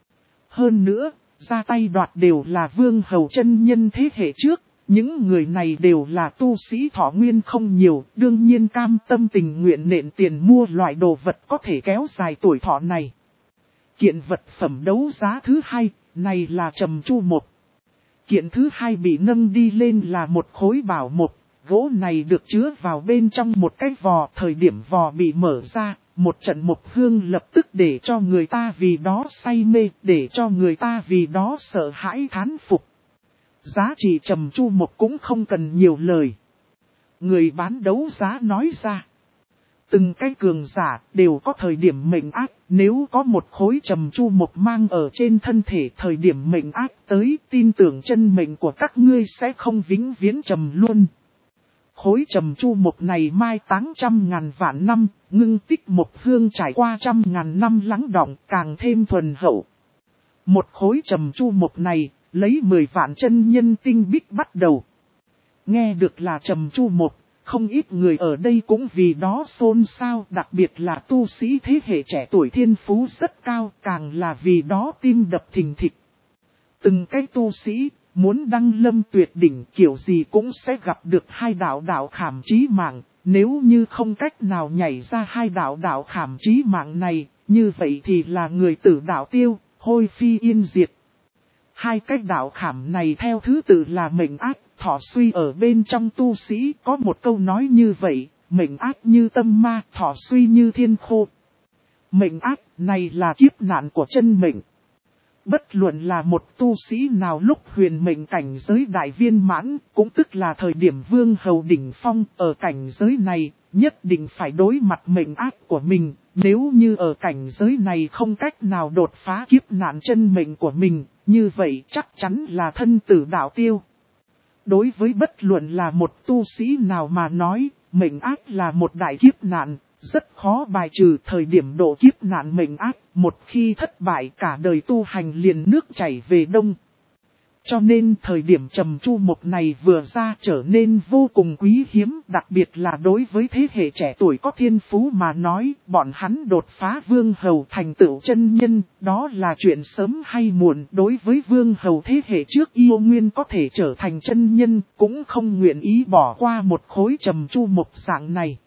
Hơn nữa, ra tay đoạt đều là Vương Hầu chân nhân thế hệ trước, những người này đều là tu sĩ thọ nguyên không nhiều, đương nhiên cam tâm tình nguyện nện tiền mua loại đồ vật có thể kéo dài tuổi thọ này. Kiện vật phẩm đấu giá thứ 2, này là trầm chu một. Kiện thứ 2 bị nâng đi lên là một khối bảo mục, gỗ này được chứa vào bên trong một cái vò, thời điểm vò bị mở ra, một trận mục hương lập tức để cho người ta vì đó say mê, để cho người ta vì đó sợ hãi thán phục. Giá trị trầm chu mục cũng không cần nhiều lời. Người bán đấu giá nói ra. Từng cái cường giả đều có thời điểm mệnh ác, nếu có một khối trầm chu mục mang ở trên thân thể thời điểm mệnh ác tới, tin tưởng chân mệnh của các ngươi sẽ không vĩnh viễn trầm luôn. Khối trầm chu mục này mai táng trăm ngàn vạn năm, ngưng tích mục hương trải qua trăm ngàn năm lắng đọng càng thêm thuần hậu. Một khối trầm chu mục này, lấy 10 vạn chân nhân tinh bích bắt đầu. Nghe được là trầm chu mục. Không ít người ở đây cũng vì đó xôn xao, đặc biệt là tu sĩ thế hệ trẻ tuổi thiên phú rất cao, càng là vì đó tim đập thình thịch. Từng cái tu sĩ, muốn đăng lâm tuyệt đỉnh kiểu gì cũng sẽ gặp được 2 đạo khảm chí mạng, nếu như không cách nào nhảy ra 2 đạo khảm chí mạng này, như vậy thì là người tử đạo tiêu, hôi phi yên diệt. 2 cái đạo khảm này theo thứ tự là mệnh ác, thọ suy ở bên trong tu sĩ có một câu nói như vậy, mệnh ác như tâm ma, thọ suy như thiên khô. Mệnh ác này là kiếp nạn của chân mệnh. Bất luận là một tu sĩ nào lúc huyền mệnh cảnh giới đại viên mãn, cũng tức là thời điểm Vương Hầu đỉnh phong, ở cảnh giới này, nhất định phải đối mặt mệnh ác của mình, nếu như ở cảnh giới này không cách nào đột phá kiếp nạn chân mệnh của mình, như vậy chắc chắn là thân tử đạo tiêu. Đối với bất luận là một tu sĩ nào mà nói, mệnh ác là một đại kiếp nạn, rất khó bài trừ thời điểm độ kiếp nạn mệnh ác, một khi thất bại cả đời tu hành liền nước chảy về đông. Cho nên thời điểm trầm chu mục này vừa ra trở nên vô cùng quý hiếm, đặc biệt là đối với thế hệ trẻ tuổi có thiên phú mà nói, bọn hắn đột phá Vương Hầu thành tựu chân nhân, đó là chuyện sớm hay muộn. Đối với Vương Hầu thế hệ trước yêu nguyên có thể trở thành chân nhân, cũng không nguyện ý bỏ qua một khối trầm chu mục dạng này.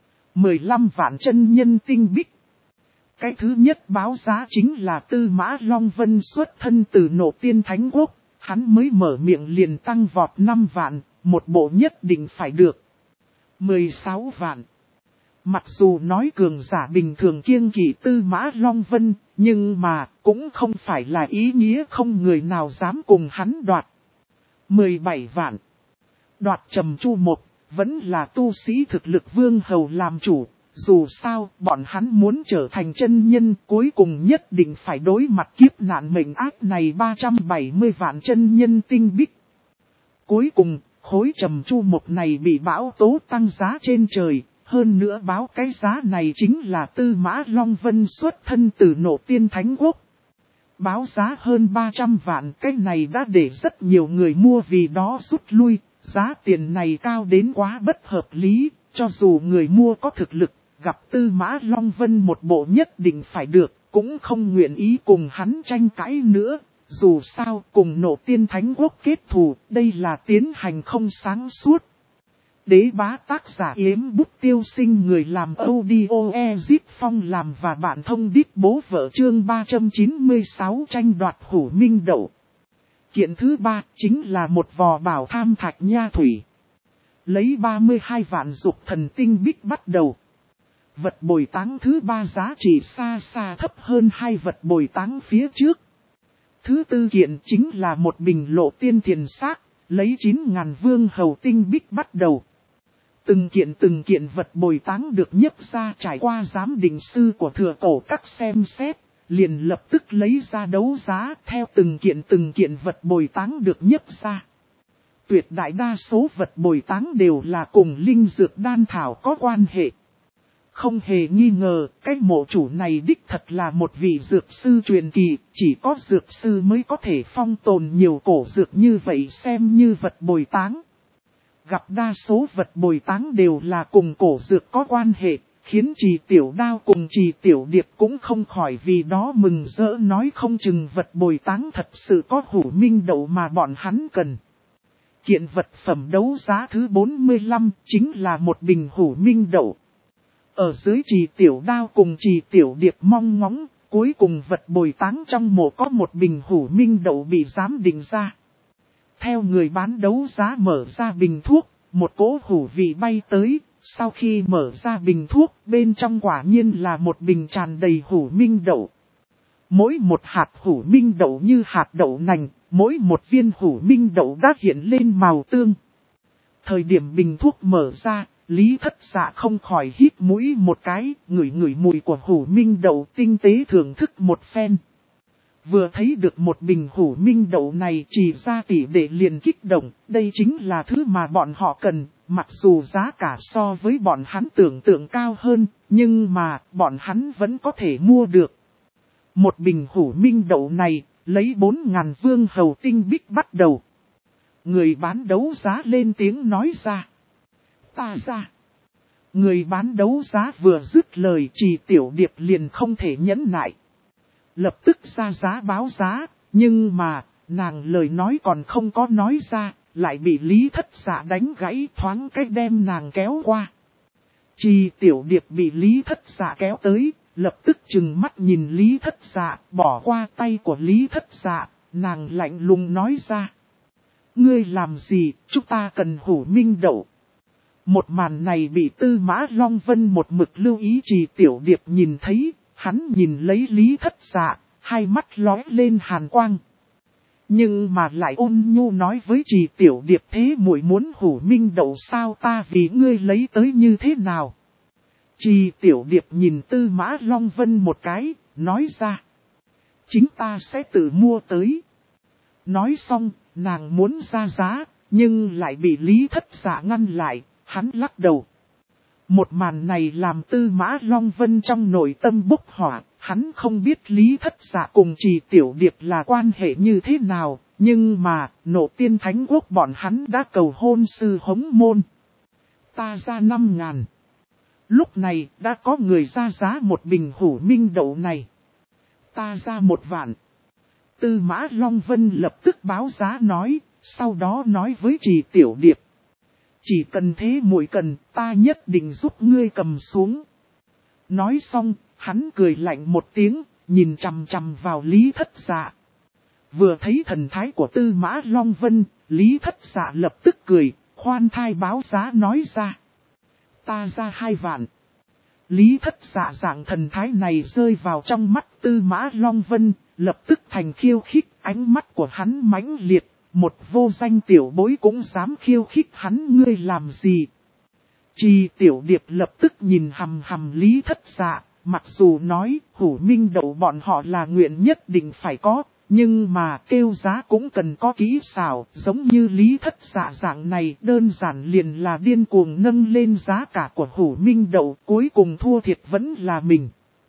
15 vạn chân nhân tinh bích. Cái thứ nhất báo giá chính là Tư Mã Long Vân xuất thân từ Nộ Tiên Thánh Quốc. Hắn mới mở miệng liền tăng vọt 5 vạn, một bộ nhất định phải được. 16 vạn. Mặc dù nói cường giả bình thường kiêng kỵ Tư Mã Long Vân, nhưng mà cũng không phải là ý nghĩa không người nào dám cùng hắn đoạt. 17 vạn. Đoạt trầm chu một, vẫn là tu sĩ thực lực Vương Hầu làm chủ. Dù sao, bọn hắn muốn trở thành chân nhân, cuối cùng nhất định phải đối mặt kiếp nạn mệnh ác này 370 vạn chân nhân tinh bích. Cuối cùng, khối trầm chu mộc này bị bão tố tăng giá trên trời, hơn nữa báo cái giá này chính là Tư Mã Long Vân xuất thân từ Nộ Tiên Thánh Quốc. Báo giá hơn 300 vạn, cái này đã để rất nhiều người mua vì đó rút lui, giá tiền này cao đến quá bất hợp lý, cho dù người mua có thực lực, gặp Tư Mã Long Vân một bộ nhất định phải được, cũng không nguyện ý cùng hắn tranh cãi nữa. Dù sao cùng Nộ Tiên Thánh Quốc kết thù, đây là tiến hành không sáng suốt. Đế bá tác giả Yếm Bút Tiêu Sinh, người làm audio Ezip Phong làm và bạn thông đít bố vợ, chương 396 tranh đoạt Hủ Minh Đậu. Kiện thứ 3 chính là một vò bảo tham thạch nha thủy. Lấy 32 vạn dục thần tinh bích bắt đầu. Vật bồi táng thứ 3 giá trị xa xa thấp hơn hai vật bồi táng phía trước. Thứ tư kiện chính là một bình lộ tiên thiền xác, lấy 9.000 vương hầu tinh bích bắt đầu. Từng kiện vật bồi táng được nhấc ra, trải qua giám định sư của thừa cổ các xem xét, liền lập tức lấy ra đấu giá theo từng kiện vật bồi táng được nhấc ra. Tuyệt đại đa số vật bồi táng đều là cùng linh dược đan thảo có quan hệ. Không hề nghi ngờ, cái mộ chủ này đích thật là một vị dược sư truyền kỳ, chỉ có dược sư mới có thể phong tồn nhiều cổ dược như vậy xem như vật bồi táng. Gặp đa số vật bồi táng đều là cùng cổ dược có quan hệ, khiến Trì Tiểu Đao cùng Trì Tiểu Điệp cũng không khỏi vì đó mừng rỡ, nói không chừng vật bồi táng thật sự có Hủ Minh Đậu mà bọn hắn cần. Kiện vật phẩm đấu giá thứ 45 chính là một bình Hủ Minh Đậu. Ở dưới Trì Tiểu Đao cùng Trì Tiểu Điệp mong ngóng, cuối cùng vật bồi táng trong mộ có một bình Hủ Minh Đậu bị giám định ra. Theo người bán đấu giá mở ra bình thuốc, một cỗ hủ vị bay tới, sau khi mở ra bình thuốc, bên trong quả nhiên là một bình tràn đầy Hủ Minh Đậu. Mỗi một hạt Hủ Minh Đậu như hạt đậu nành, mỗi một viên Hủ Minh Đậu đã hiện lên màu tương. Thời điểm bình thuốc mở ra, Lý Thất Dạ không khỏi hít mũi một cái, ngửi mùi của Hủ Minh Đậu, tinh tế thưởng thức một phen. Vừa thấy được một bình Hủ Minh Đậu này, Chỉ ra tỷ đệ liền kích động, đây chính là thứ mà bọn họ cần, mặc dù giá cả so với bọn hắn tưởng tượng cao hơn, nhưng mà bọn hắn vẫn có thể mua được. Một bình Hủ Minh Đậu này, lấy 4.000 vương hầu tinh bích bắt đầu. Người bán đấu giá lên tiếng nói ra. Ta ra. Người bán đấu giá vừa dứt lời, Trì Tiểu Điệp liền không thể nhẫn nại. Lập tức ra giá báo giá, nhưng mà, nàng lời nói còn không có nói ra, lại bị Lý Thất Dạ đánh gãy, thoáng cách đem nàng kéo qua. Trì Tiểu Điệp bị Lý Thất Dạ kéo tới, lập tức trừng mắt nhìn Lý Thất Dạ, bỏ qua tay của Lý Thất Dạ, nàng lạnh lùng nói ra. Ngươi làm gì, chúng ta cần Hủ Minh Đậu. Một màn này bị Tư Mã Long Vân một mực lưu ý. Trì Tiểu Điệp nhìn thấy, hắn nhìn lấy Lý Thất Dạ, hai mắt lóe lên hàn quang. Nhưng mà lại ôn nhu nói với Trì Tiểu Điệp, thế muội muốn Hủ Minh Đậu sao, ta vì ngươi lấy tới như thế nào? Trì Tiểu Điệp nhìn Tư Mã Long Vân một cái, nói ra. Chính ta sẽ tự mua tới. Nói xong, nàng muốn ra giá, nhưng lại bị Lý Thất Dạ ngăn lại, hắn lắc đầu. Một màn này làm Tư Mã Long Vân trong nội tâm bốc hỏa, hắn không biết Lý Thất Dạ cùng Trì Tiểu Điệp là quan hệ như thế nào, nhưng mà, Nộ Tiên Thánh Quốc bọn hắn đã cầu hôn sư hống môn. Ta ra 5.000. Lúc này, đã có người ra giá một bình Hủ Minh Đậu này. Ta ra 1 vạn. Tư Mã Long Vân lập tức báo giá nói, sau đó nói với Trì Tiểu Điệp. Chỉ cần thế muội cần, ta nhất định giúp ngươi cầm xuống. Nói xong, hắn cười lạnh một tiếng, nhìn chằm chằm vào Lý Thất Dạ. Vừa thấy thần thái của Tư Mã Long Vân, Lý Thất Dạ lập tức cười, khoan thai báo giá nói ra. Ta ra 2 vạn. Lý Thất Dạ dạng thần thái này rơi vào trong mắt Tư Mã Long Vân, lập tức thành khiêu khích, ánh mắt của hắn mãnh liệt. Một vô danh tiểu bối cũng dám khiêu khích hắn, ngươi làm gì? Trì Tiểu Điệp lập tức nhìn hằm hằm Lý Thất Dạ, mặc dù nói Hủ Minh Đậu bọn họ là nguyện nhất định phải có, Nhưng mà kêu giá cũng cần có kỹ xảo, giống như Lý Thất Dạ dạng này đơn giản liền là điên cuồng nâng lên giá cả của Hủ Minh Đậu, cuối cùng thua thiệt vẫn là mình.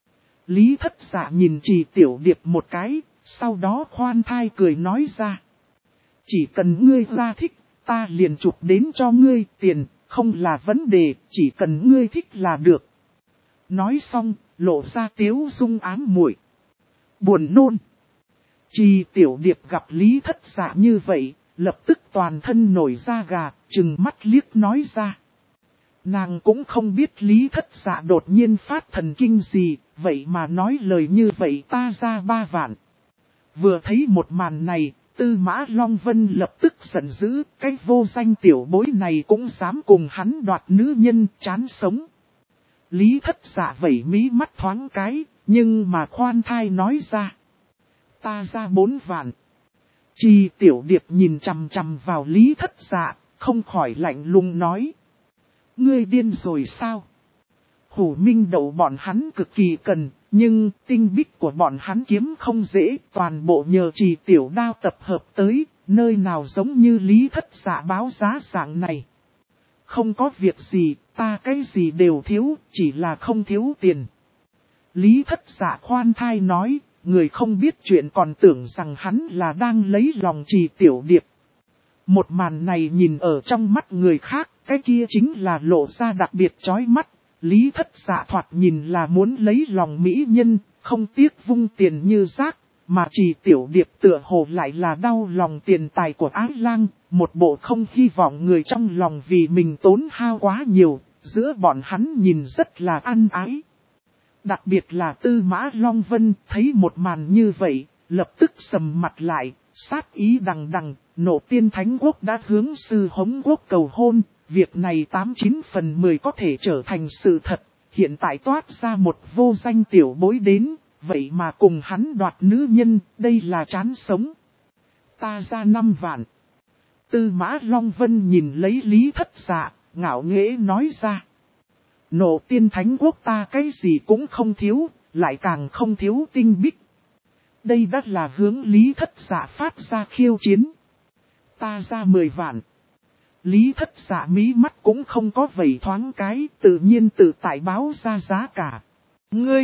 Lý Thất Dạ nhìn Trì Tiểu Điệp một cái, sau đó khoan thai cười nói ra. Chỉ cần ngươi ra thích, ta liền chụp đến cho ngươi tiền, không là vấn đề, chỉ cần ngươi thích là được. Nói xong, lộ ra tiếu dung ám muội. Buồn nôn. Trì Tiểu Điệp gặp Lý Thất Dạ như vậy, lập tức toàn thân nổi da gà, trừng mắt liếc nói ra. Nàng cũng không biết Lý Thất Dạ đột nhiên phát thần kinh gì, vậy mà nói lời như vậy ta ra 3 vạn. Vừa thấy một màn này, Tư Mã Long Vân lập tức giận dữ, cái vô danh tiểu bối này cũng dám cùng hắn đoạt nữ nhân, chán sống. Lý Thất Dạ vẩy mí mắt thoáng cái, nhưng mà khoan thai nói ra. Ta ra 4 vạn. Trì Tiểu Điệp nhìn chằm chằm vào Lý Thất Dạ, không khỏi lạnh lùng nói. Ngươi điên rồi sao? Hủ Minh Đậu bọn hắn cực kỳ cần, nhưng tinh bích của bọn hắn kiếm không dễ, toàn bộ nhờ Trì Tiểu Đao tập hợp tới, nơi nào giống như Lý Thất Dạ báo giá dạng này. Không có việc gì, ta cái gì đều thiếu, chỉ là không thiếu tiền. Lý Thất Dạ khoan thai nói, người không biết chuyện còn tưởng rằng hắn là đang lấy lòng Trì Tiểu Điệp. Một màn này nhìn ở trong mắt người khác, cái kia chính là lộ ra đặc biệt chói mắt. Lý Thất Dạ thoạt nhìn là muốn lấy lòng mỹ nhân, không tiếc vung tiền như rác, mà Trì Tiểu Điệp tựa hồ lại là đau lòng tiền tài của Ái Lang, một bộ không hy vọng người trong lòng vì mình tốn hao quá nhiều, giữa bọn hắn nhìn rất là ăn ái. Đặc biệt là Tư Mã Long Vân thấy một màn như vậy, lập tức sầm mặt lại, sát ý đằng đằng, Nộ Tiên Thánh Quốc đã hướng Sư Hống Quốc cầu hôn, việc này 89 phần 10 có thể trở thành sự thật, hiện tại toát ra một vô danh tiểu bối đến, vậy mà cùng hắn đoạt nữ nhân, đây là chán sống. Ta ra 5 vạn. Tư Mã Long Vân nhìn lấy Lý Thất Dạ, ngạo nghễ nói ra. Nộ Tiên Thánh Quốc ta cái gì cũng không thiếu, lại càng không thiếu tinh bích. Đây đắt là hướng Lý Thất Dạ phát ra khiêu chiến. Ta ra 10 vạn. Lý Thất Dạ mí mắt cũng không có vẩy thoáng cái, tự nhiên tự tại báo ra giá cả. Ngươi!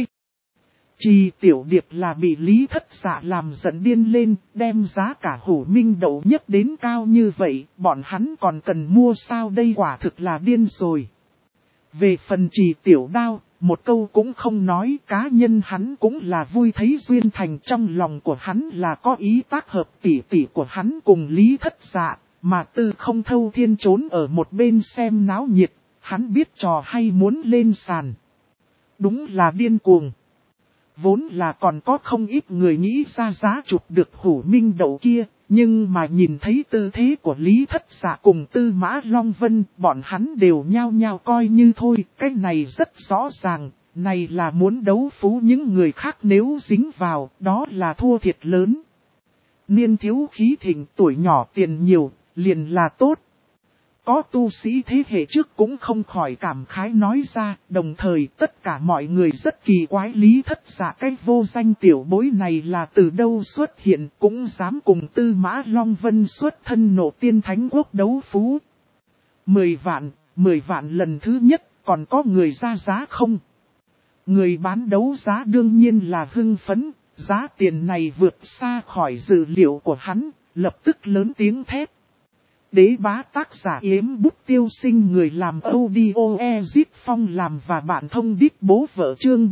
Trì Tiểu Điệp là bị Lý Thất Dạ làm giận điên lên, đem giá cả Hủ Minh Đậu nhất đến cao như vậy, bọn hắn còn cần mua sao đây quả thực là điên rồi. Về phần Trì Tiểu Đao, một câu cũng không nói, cá nhân hắn cũng là vui thấy duyên thành, trong lòng của hắn là có ý tác hợp tỉ tỉ của hắn cùng Lý Thất Dạ, mà Tư Không Thâu Thiên trốn ở một bên xem náo nhiệt, hắn biết trò hay muốn lên sàn. Đúng là điên cuồng. Vốn là còn có không ít người nghĩ ra giá chụp được Hủ Minh Đậu kia, nhưng mà nhìn thấy tư thế của Lý Thất Dạ cùng Tư Mã Long Vân, bọn hắn đều nhao nhao coi như thôi, cái này rất rõ ràng, này là muốn đấu phú những người khác, nếu dính vào, đó là thua thiệt lớn. Niên thiếu khí thịnh, tuổi nhỏ tiền nhiều, liền là tốt. Có tu sĩ thế hệ trước cũng không khỏi cảm khái nói ra, đồng thời tất cả mọi người rất kỳ quái Lý Thất Dạ cái vô danh tiểu bối này là từ đâu xuất hiện, cũng dám cùng Tư Mã Long Vân xuất thân Nộ Tiên Thánh Quốc đấu phú. 10 vạn lần thứ nhất, còn có người ra giá không? Người bán đấu giá đương nhiên là hưng phấn, giá tiền này vượt xa khỏi dự liệu của hắn, lập tức lớn tiếng thét. Đế bá tác giả Yếm Bút Tiêu Sinh, người làm audio Ezit Phong làm và bạn thông đít bố vợ chương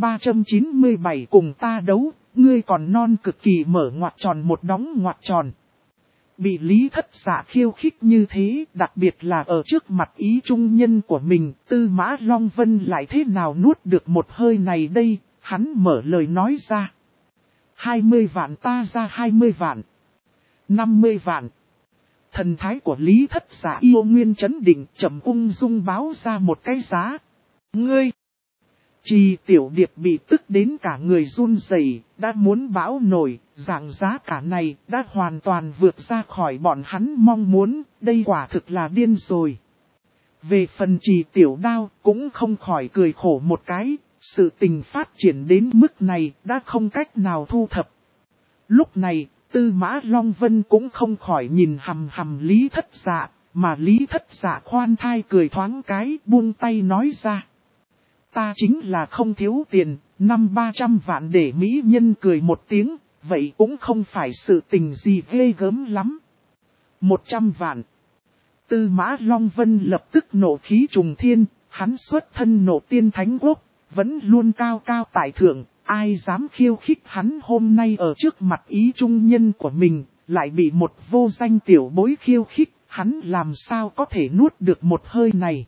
397 cùng ta đấu, ngươi còn non cực kỳ mở ngoặc tròn một đóng ngoặc tròn. Bị Lý Thất Dạ khiêu khích như thế, đặc biệt là ở trước mặt ý trung nhân của mình, Tư Mã Long Vân lại thế nào nuốt được một hơi này đây, hắn mở lời nói ra. 20 vạn ta ra 20 vạn. 50 vạn. Thần thái của Lý Thất Dạ yêu nguyên chấn định, trầm ung dung báo ra một cái giá. Ngươi! Trì Tiểu Điệp bị tức đến cả người run rẩy, đã muốn bão nổi, dạng giá cả này đã hoàn toàn vượt ra khỏi bọn hắn mong muốn, đây quả thực là điên rồi. Về phần Trì Tiểu Đao cũng không khỏi cười khổ một cái, sự tình phát triển đến mức này đã không cách nào thu thập. Lúc này, Tư Mã Long Vân cũng không khỏi nhìn hằm hằm Lý Thất Dạ, mà Lý Thất Dạ khoan thai cười thoáng cái buông tay nói ra. Ta chính là không thiếu tiền, 500-300 vạn để mỹ nhân cười một tiếng, vậy cũng không phải sự tình gì ghê gớm lắm. 100 vạn. Tư Mã Long Vân lập tức nộ khí trùng thiên, hắn xuất thân nộ tiên thánh quốc, vẫn luôn cao cao tại thượng, ai dám khiêu khích hắn hôm nay ở trước mặt ý trung nhân của mình, lại bị một vô danh tiểu bối khiêu khích, hắn làm sao có thể nuốt được một hơi này.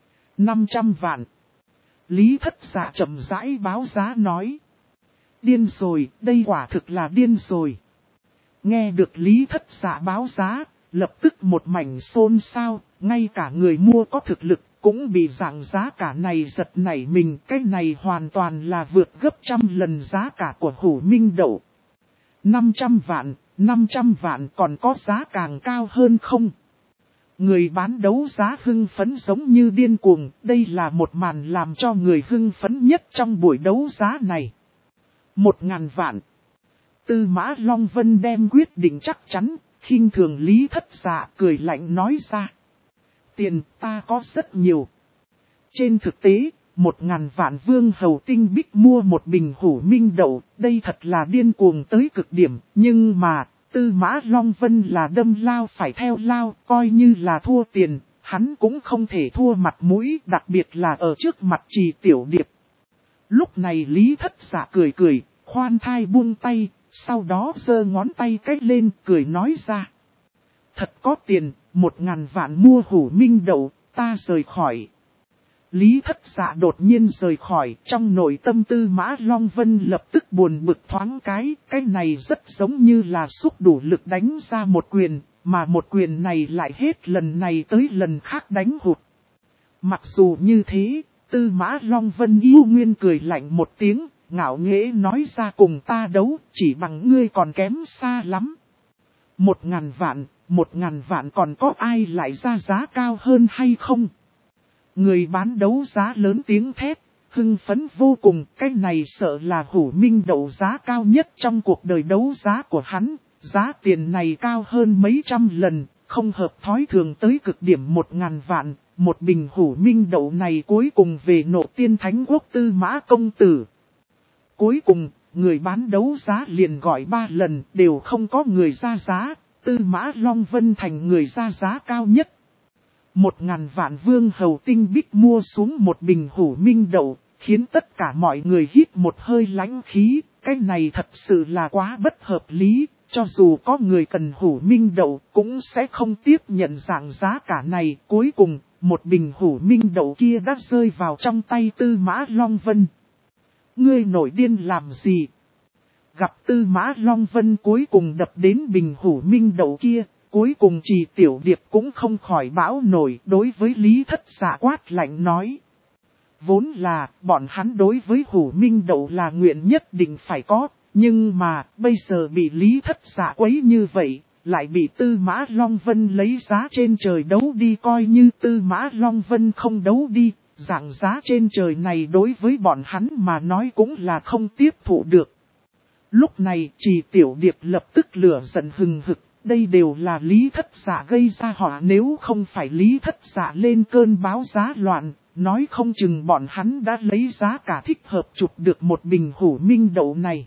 500 vạn. Lý Thất Dạ chậm rãi báo giá nói. Điên rồi, đây quả thực là điên rồi. Nghe được Lý Thất Dạ báo giá, lập tức một mảnh xôn xao, ngay cả người mua có thực lực cũng bị dạng giá cả này giật nảy mình. Cái này hoàn toàn là vượt gấp trăm lần giá cả của Hủ Minh Đậu. 500 vạn còn có giá càng cao hơn không? Người bán đấu giá hưng phấn giống như điên cuồng, đây là một màn làm cho người hưng phấn nhất trong buổi đấu giá này. 1000 vạn. Tư Mã Long Vân đem quyết định chắc chắn, khinh thường Lý Thất Dạ cười lạnh nói ra. Tiền ta có rất nhiều. Trên thực tế, 1000 vạn Vương Hầu Tinh Bích mua một bình Hủ Minh Đậu, đây thật là điên cuồng tới cực điểm, nhưng mà... Tư Mã Long Vân là đâm lao phải theo lao, coi như là thua tiền, hắn cũng không thể thua mặt mũi, đặc biệt là ở trước mặt Trì Tiểu Điệp. Lúc này Lý Thất Dạ cười cười, khoan thai buông tay, sau đó giơ ngón tay cách lên cười nói ra. Thật có tiền, 1000 vạn mua Hủ Minh Đậu, ta rời khỏi. Lý Thất Dạ đột nhiên rời khỏi, trong nội tâm Tư Mã Long Vân lập tức buồn bực thoáng cái này rất giống như là xúc đủ lực đánh ra một quyền, mà một quyền này lại hết lần này tới lần khác đánh hụt. Mặc dù như thế, Tư Mã Long Vân yêu nguyên cười lạnh một tiếng, ngạo nghễ nói ra cùng ta đấu, chỉ bằng ngươi còn kém xa lắm. 1000 vạn còn có ai lại ra giá cao hơn hay không? Người bán đấu giá lớn tiếng thét, hưng phấn vô cùng, cái này sợ là Hủ Minh Đậu giá cao nhất trong cuộc đời đấu giá của hắn, giá tiền này cao hơn mấy trăm lần, không hợp thói thường tới cực điểm 1000 vạn, một bình Hủ Minh Đậu này cuối cùng về nộ tiên thánh quốc Tư Mã công tử. Cuối cùng, người bán đấu giá liền gọi 3 lần, đều không có người ra giá, Tư Mã Long Vân thành người ra giá cao nhất. 1000 vạn Vương Hầu Tinh Bích mua xuống một bình Hủ Minh Đậu, khiến tất cả mọi người hít một hơi lãnh khí, cái này thật sự là quá bất hợp lý, cho dù có người cần Hủ Minh Đậu cũng sẽ không tiếp nhận dạng giá cả này. Cuối cùng, một bình Hủ Minh Đậu kia đã rơi vào trong tay Tư Mã Long Vân. Ngươi nổi điên làm gì? Gặp Tư Mã Long Vân cuối cùng đập đến bình Hủ Minh Đậu kia. Cuối cùng Trì Tiểu Điệp cũng không khỏi bão nổi, đối với Lý Thất Dạ quát lạnh nói. Vốn là bọn hắn đối với Hủ Minh Đậu là nguyện nhất định phải có, nhưng mà bây giờ bị Lý Thất Dạ quấy như vậy, lại bị Tư Mã Long Vân lấy giá trên trời đấu đi, coi như Tư Mã Long Vân không đấu đi, dạng giá trên trời này đối với bọn hắn mà nói cũng là không tiếp thụ được. Lúc này Trì Tiểu Điệp lập tức lửa giận hừng hực. Đây đều là Lý Thất Dạ gây ra họa, nếu không phải Lý Thất Dạ lên cơn báo giá loạn, nói không chừng bọn hắn đã lấy giá cả thích hợp chụp được một bình Hủ Minh Đậu này.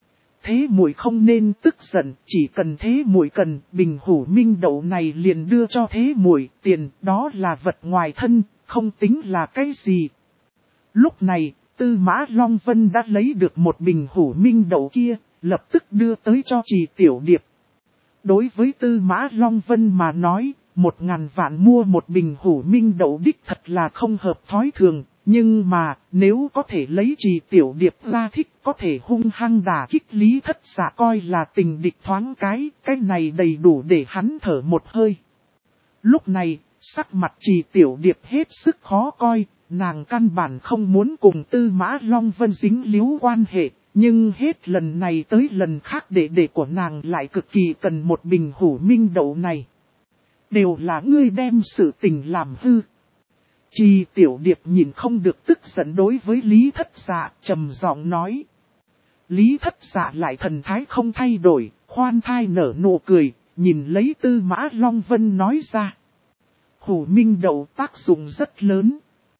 Thế muội không nên tức giận, chỉ cần thế muội cần, bình Hủ Minh Đậu này liền đưa cho thế muội, tiền đó là vật ngoài thân, không tính là cái gì. Lúc này, Tư Mã Long Vân đã lấy được một bình Hủ Minh Đậu kia, lập tức đưa tới cho Trì Tiểu Điệp. Đối với Tư Mã Long Vân mà nói, 1000 vạn mua một bình Hủ Minh Đậu đích thật là không hợp thói thường, nhưng mà nếu có thể lấy Trì Tiểu Điệp ra thích, có thể hung hăng đả kích Lý Thất Dạ coi là tình địch thoáng cái này đầy đủ để hắn thở một hơi. Lúc này, sắc mặt Trì Tiểu Điệp hết sức khó coi, nàng căn bản không muốn cùng Tư Mã Long Vân dính líu quan hệ. Nhưng hết lần này tới lần khác đệ của nàng lại cực kỳ cần một bình Hủ Minh Đậu này. Đều là ngươi đem sự tình làm hư. Trì Tiểu Điệp nhìn không được tức giận đối với Lý Thất Dạ, trầm giọng nói. Lý Thất Dạ lại thần thái không thay đổi, khoan thai nở nụ cười, nhìn lấy Tư Mã Long Vân nói ra. Hủ minh đậu tác dụng rất lớn.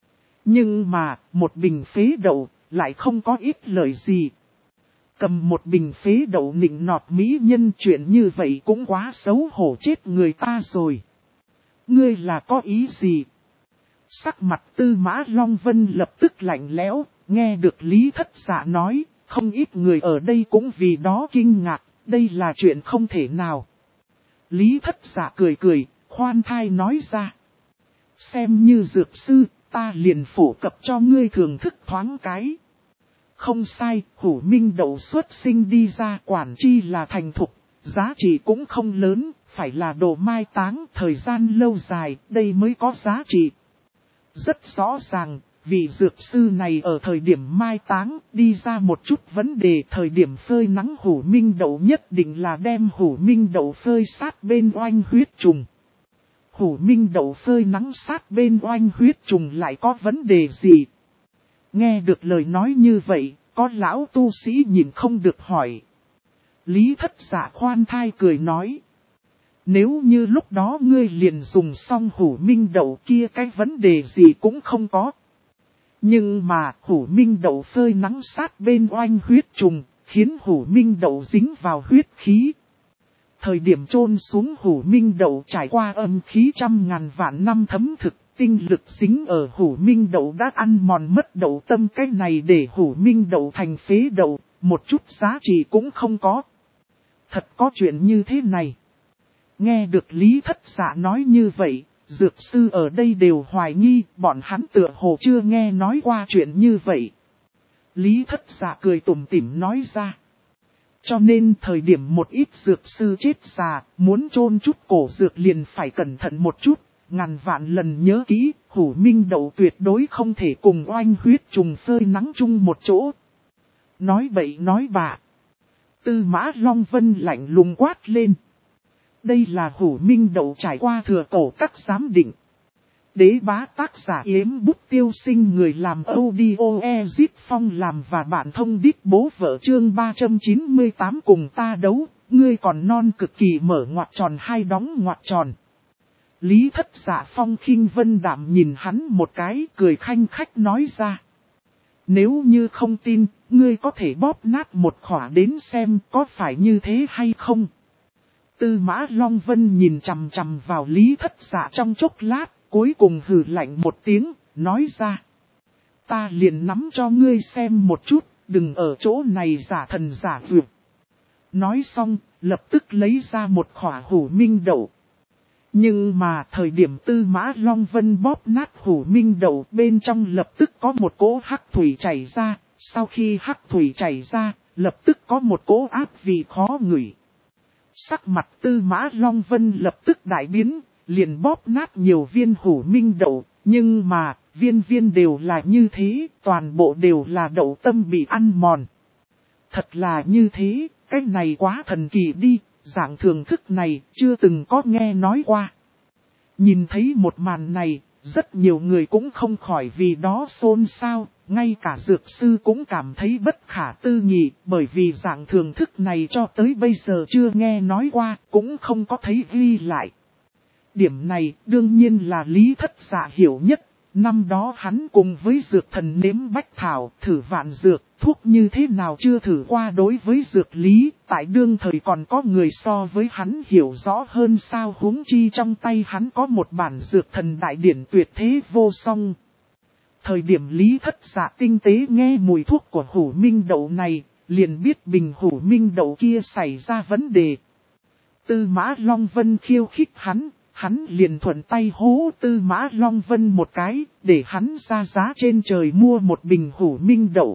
Nhưng mà, một bình phế đậu, lại không có ít lợi gì. Cầm một bình phế đậu nịnh nọt mỹ nhân chuyện như vậy cũng quá xấu hổ chết người ta rồi. Ngươi là có ý gì? Sắc mặt Tư Mã Long Vân lập tức lạnh lẽo, nghe được Lý Thất Dạ nói, không ít người ở đây cũng vì đó kinh ngạc, đây là chuyện không thể nào. Lý Thất Dạ cười cười, khoan thai nói ra. Xem như dược sư, ta liền phổ cập cho ngươi thưởng thức thoáng cái. Không sai, hủ minh đậu xuất sinh đi ra quản chi là thành thục, giá trị cũng không lớn, phải là đồ mai táng thời gian lâu dài, đây mới có giá trị. Rất rõ ràng, vị dược sư này ở thời điểm mai táng đi ra một chút vấn đề thời điểm phơi nắng hủ minh đậu nhất định là đem hủ minh đậu phơi sát bên oanh huyết trùng. Hủ minh đậu phơi nắng sát bên oanh huyết trùng lại có vấn đề gì? Nghe được lời nói như vậy, có lão tu sĩ nhìn không được hỏi. Lý Thất Dạ khoan thai cười nói. Nếu như lúc đó ngươi liền dùng xong hủ minh đậu kia cái vấn đề gì cũng không có. Nhưng mà hủ minh đậu phơi nắng sát bên oanh huyết trùng, khiến hủ minh đậu dính vào huyết khí. Thời điểm chôn xuống hủ minh đậu trải qua âm khí trăm ngàn vạn năm thấm thực, tinh lực dính ở hủ minh đậu đã ăn mòn mất đậu tâm, cái này để hủ minh đậu thành phế đậu, một chút giá trị cũng không có. Thật có chuyện như thế này. Nghe được Lý Thất Dạ nói như vậy, dược sư ở đây đều hoài nghi, bọn hắn tựa hồ chưa nghe nói qua chuyện như vậy. Lý Thất Dạ cười tủm tỉm nói ra. Cho nên thời điểm một ít dược sư chết già, muốn chôn chút cổ dược liền phải cẩn thận một chút, ngàn vạn lần nhớ kỹ, hủ minh đậu tuyệt đối không thể cùng oanh huyết trùng phơi nắng chung một chỗ. Nói bậy nói bạ. Tư Mã Long Vân lạnh lùng quát lên. Đây là hủ minh đậu trải qua thừa cổ các giám định. Đế bá tác giả yếm bút tiêu sinh người làm audio Ezit Phong làm và bạn thông đích bố vợ chương 398 cùng ta đấu, ngươi còn non cực kỳ mở ngoặc tròn hai đóng ngoặc tròn. Lý Thất Dạ Phong khinh vân đạm nhìn hắn một cái cười khanh khách nói ra. Nếu như không tin, ngươi có thể bóp nát một khỏa đến xem có phải như thế hay không. Tư Mã Long Vân nhìn chằm chằm vào Lý Thất Dạ trong chốc lát, cuối cùng hừ lạnh một tiếng, nói ra. Ta liền nắm cho ngươi xem một chút, đừng ở chỗ này giả thần giả vượt. Nói xong, lập tức lấy ra một khỏa hủ minh đậu. Nhưng mà thời điểm Tư Mã Long Vân bóp nát hủ minh đậu bên trong lập tức có một cỗ hắc thủy chảy ra, sau khi hắc thủy chảy ra, lập tức có một cỗ ác vị khó ngửi. Sắc mặt Tư Mã Long Vân lập tức đại biến, liền bóp nát nhiều viên hủ minh đậu, nhưng mà, viên viên đều là như thế, toàn bộ đều là đậu tâm bị ăn mòn. Thật là như thế, cái này quá thần kỳ đi, dạng thưởng thức này chưa từng có nghe nói qua. Nhìn thấy một màn này, rất nhiều người cũng không khỏi vì đó xôn xao, ngay cả dược sư cũng cảm thấy bất khả tư nghị, bởi vì dạng thưởng thức này cho tới bây giờ chưa nghe nói qua, cũng không có thấy ghi lại. Điểm này đương nhiên là Lý Thất Dạ hiểu nhất, năm đó hắn cùng với dược thần nếm bách thảo thử vạn dược, thuốc như thế nào chưa thử qua đối với dược lý, tại đương thời còn có người so với hắn hiểu rõ hơn sao huống chi trong tay hắn có một bản dược thần đại điển tuyệt thế vô song. Thời điểm Lý Thất Dạ tinh tế nghe mùi thuốc của hủ minh đậu này, liền biết bình hủ minh đậu kia xảy ra vấn đề. Tư Mã Long Vân khiêu khích hắn liền thuận tay hố Tư Mã Long Vân một cái, để hắn ra giá trên trời mua một bình hủ minh đậu.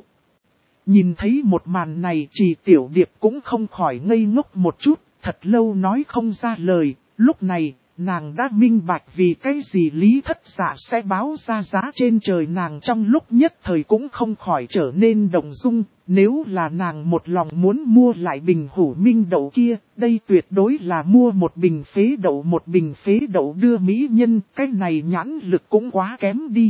Nhìn thấy một màn này Trì Tiểu Điệp cũng không khỏi ngây ngốc một chút, thật lâu nói không ra lời, lúc này, nàng đã minh bạch vì cái gì Lý Thất Dạ sẽ báo ra giá trên trời nàng trong lúc nhất thời cũng không khỏi trở nên động dung, nếu là nàng một lòng muốn mua lại bình hủ minh đậu kia, đây tuyệt đối là mua một bình phế đậu đưa mỹ nhân, cái này nhãn lực cũng quá kém đi.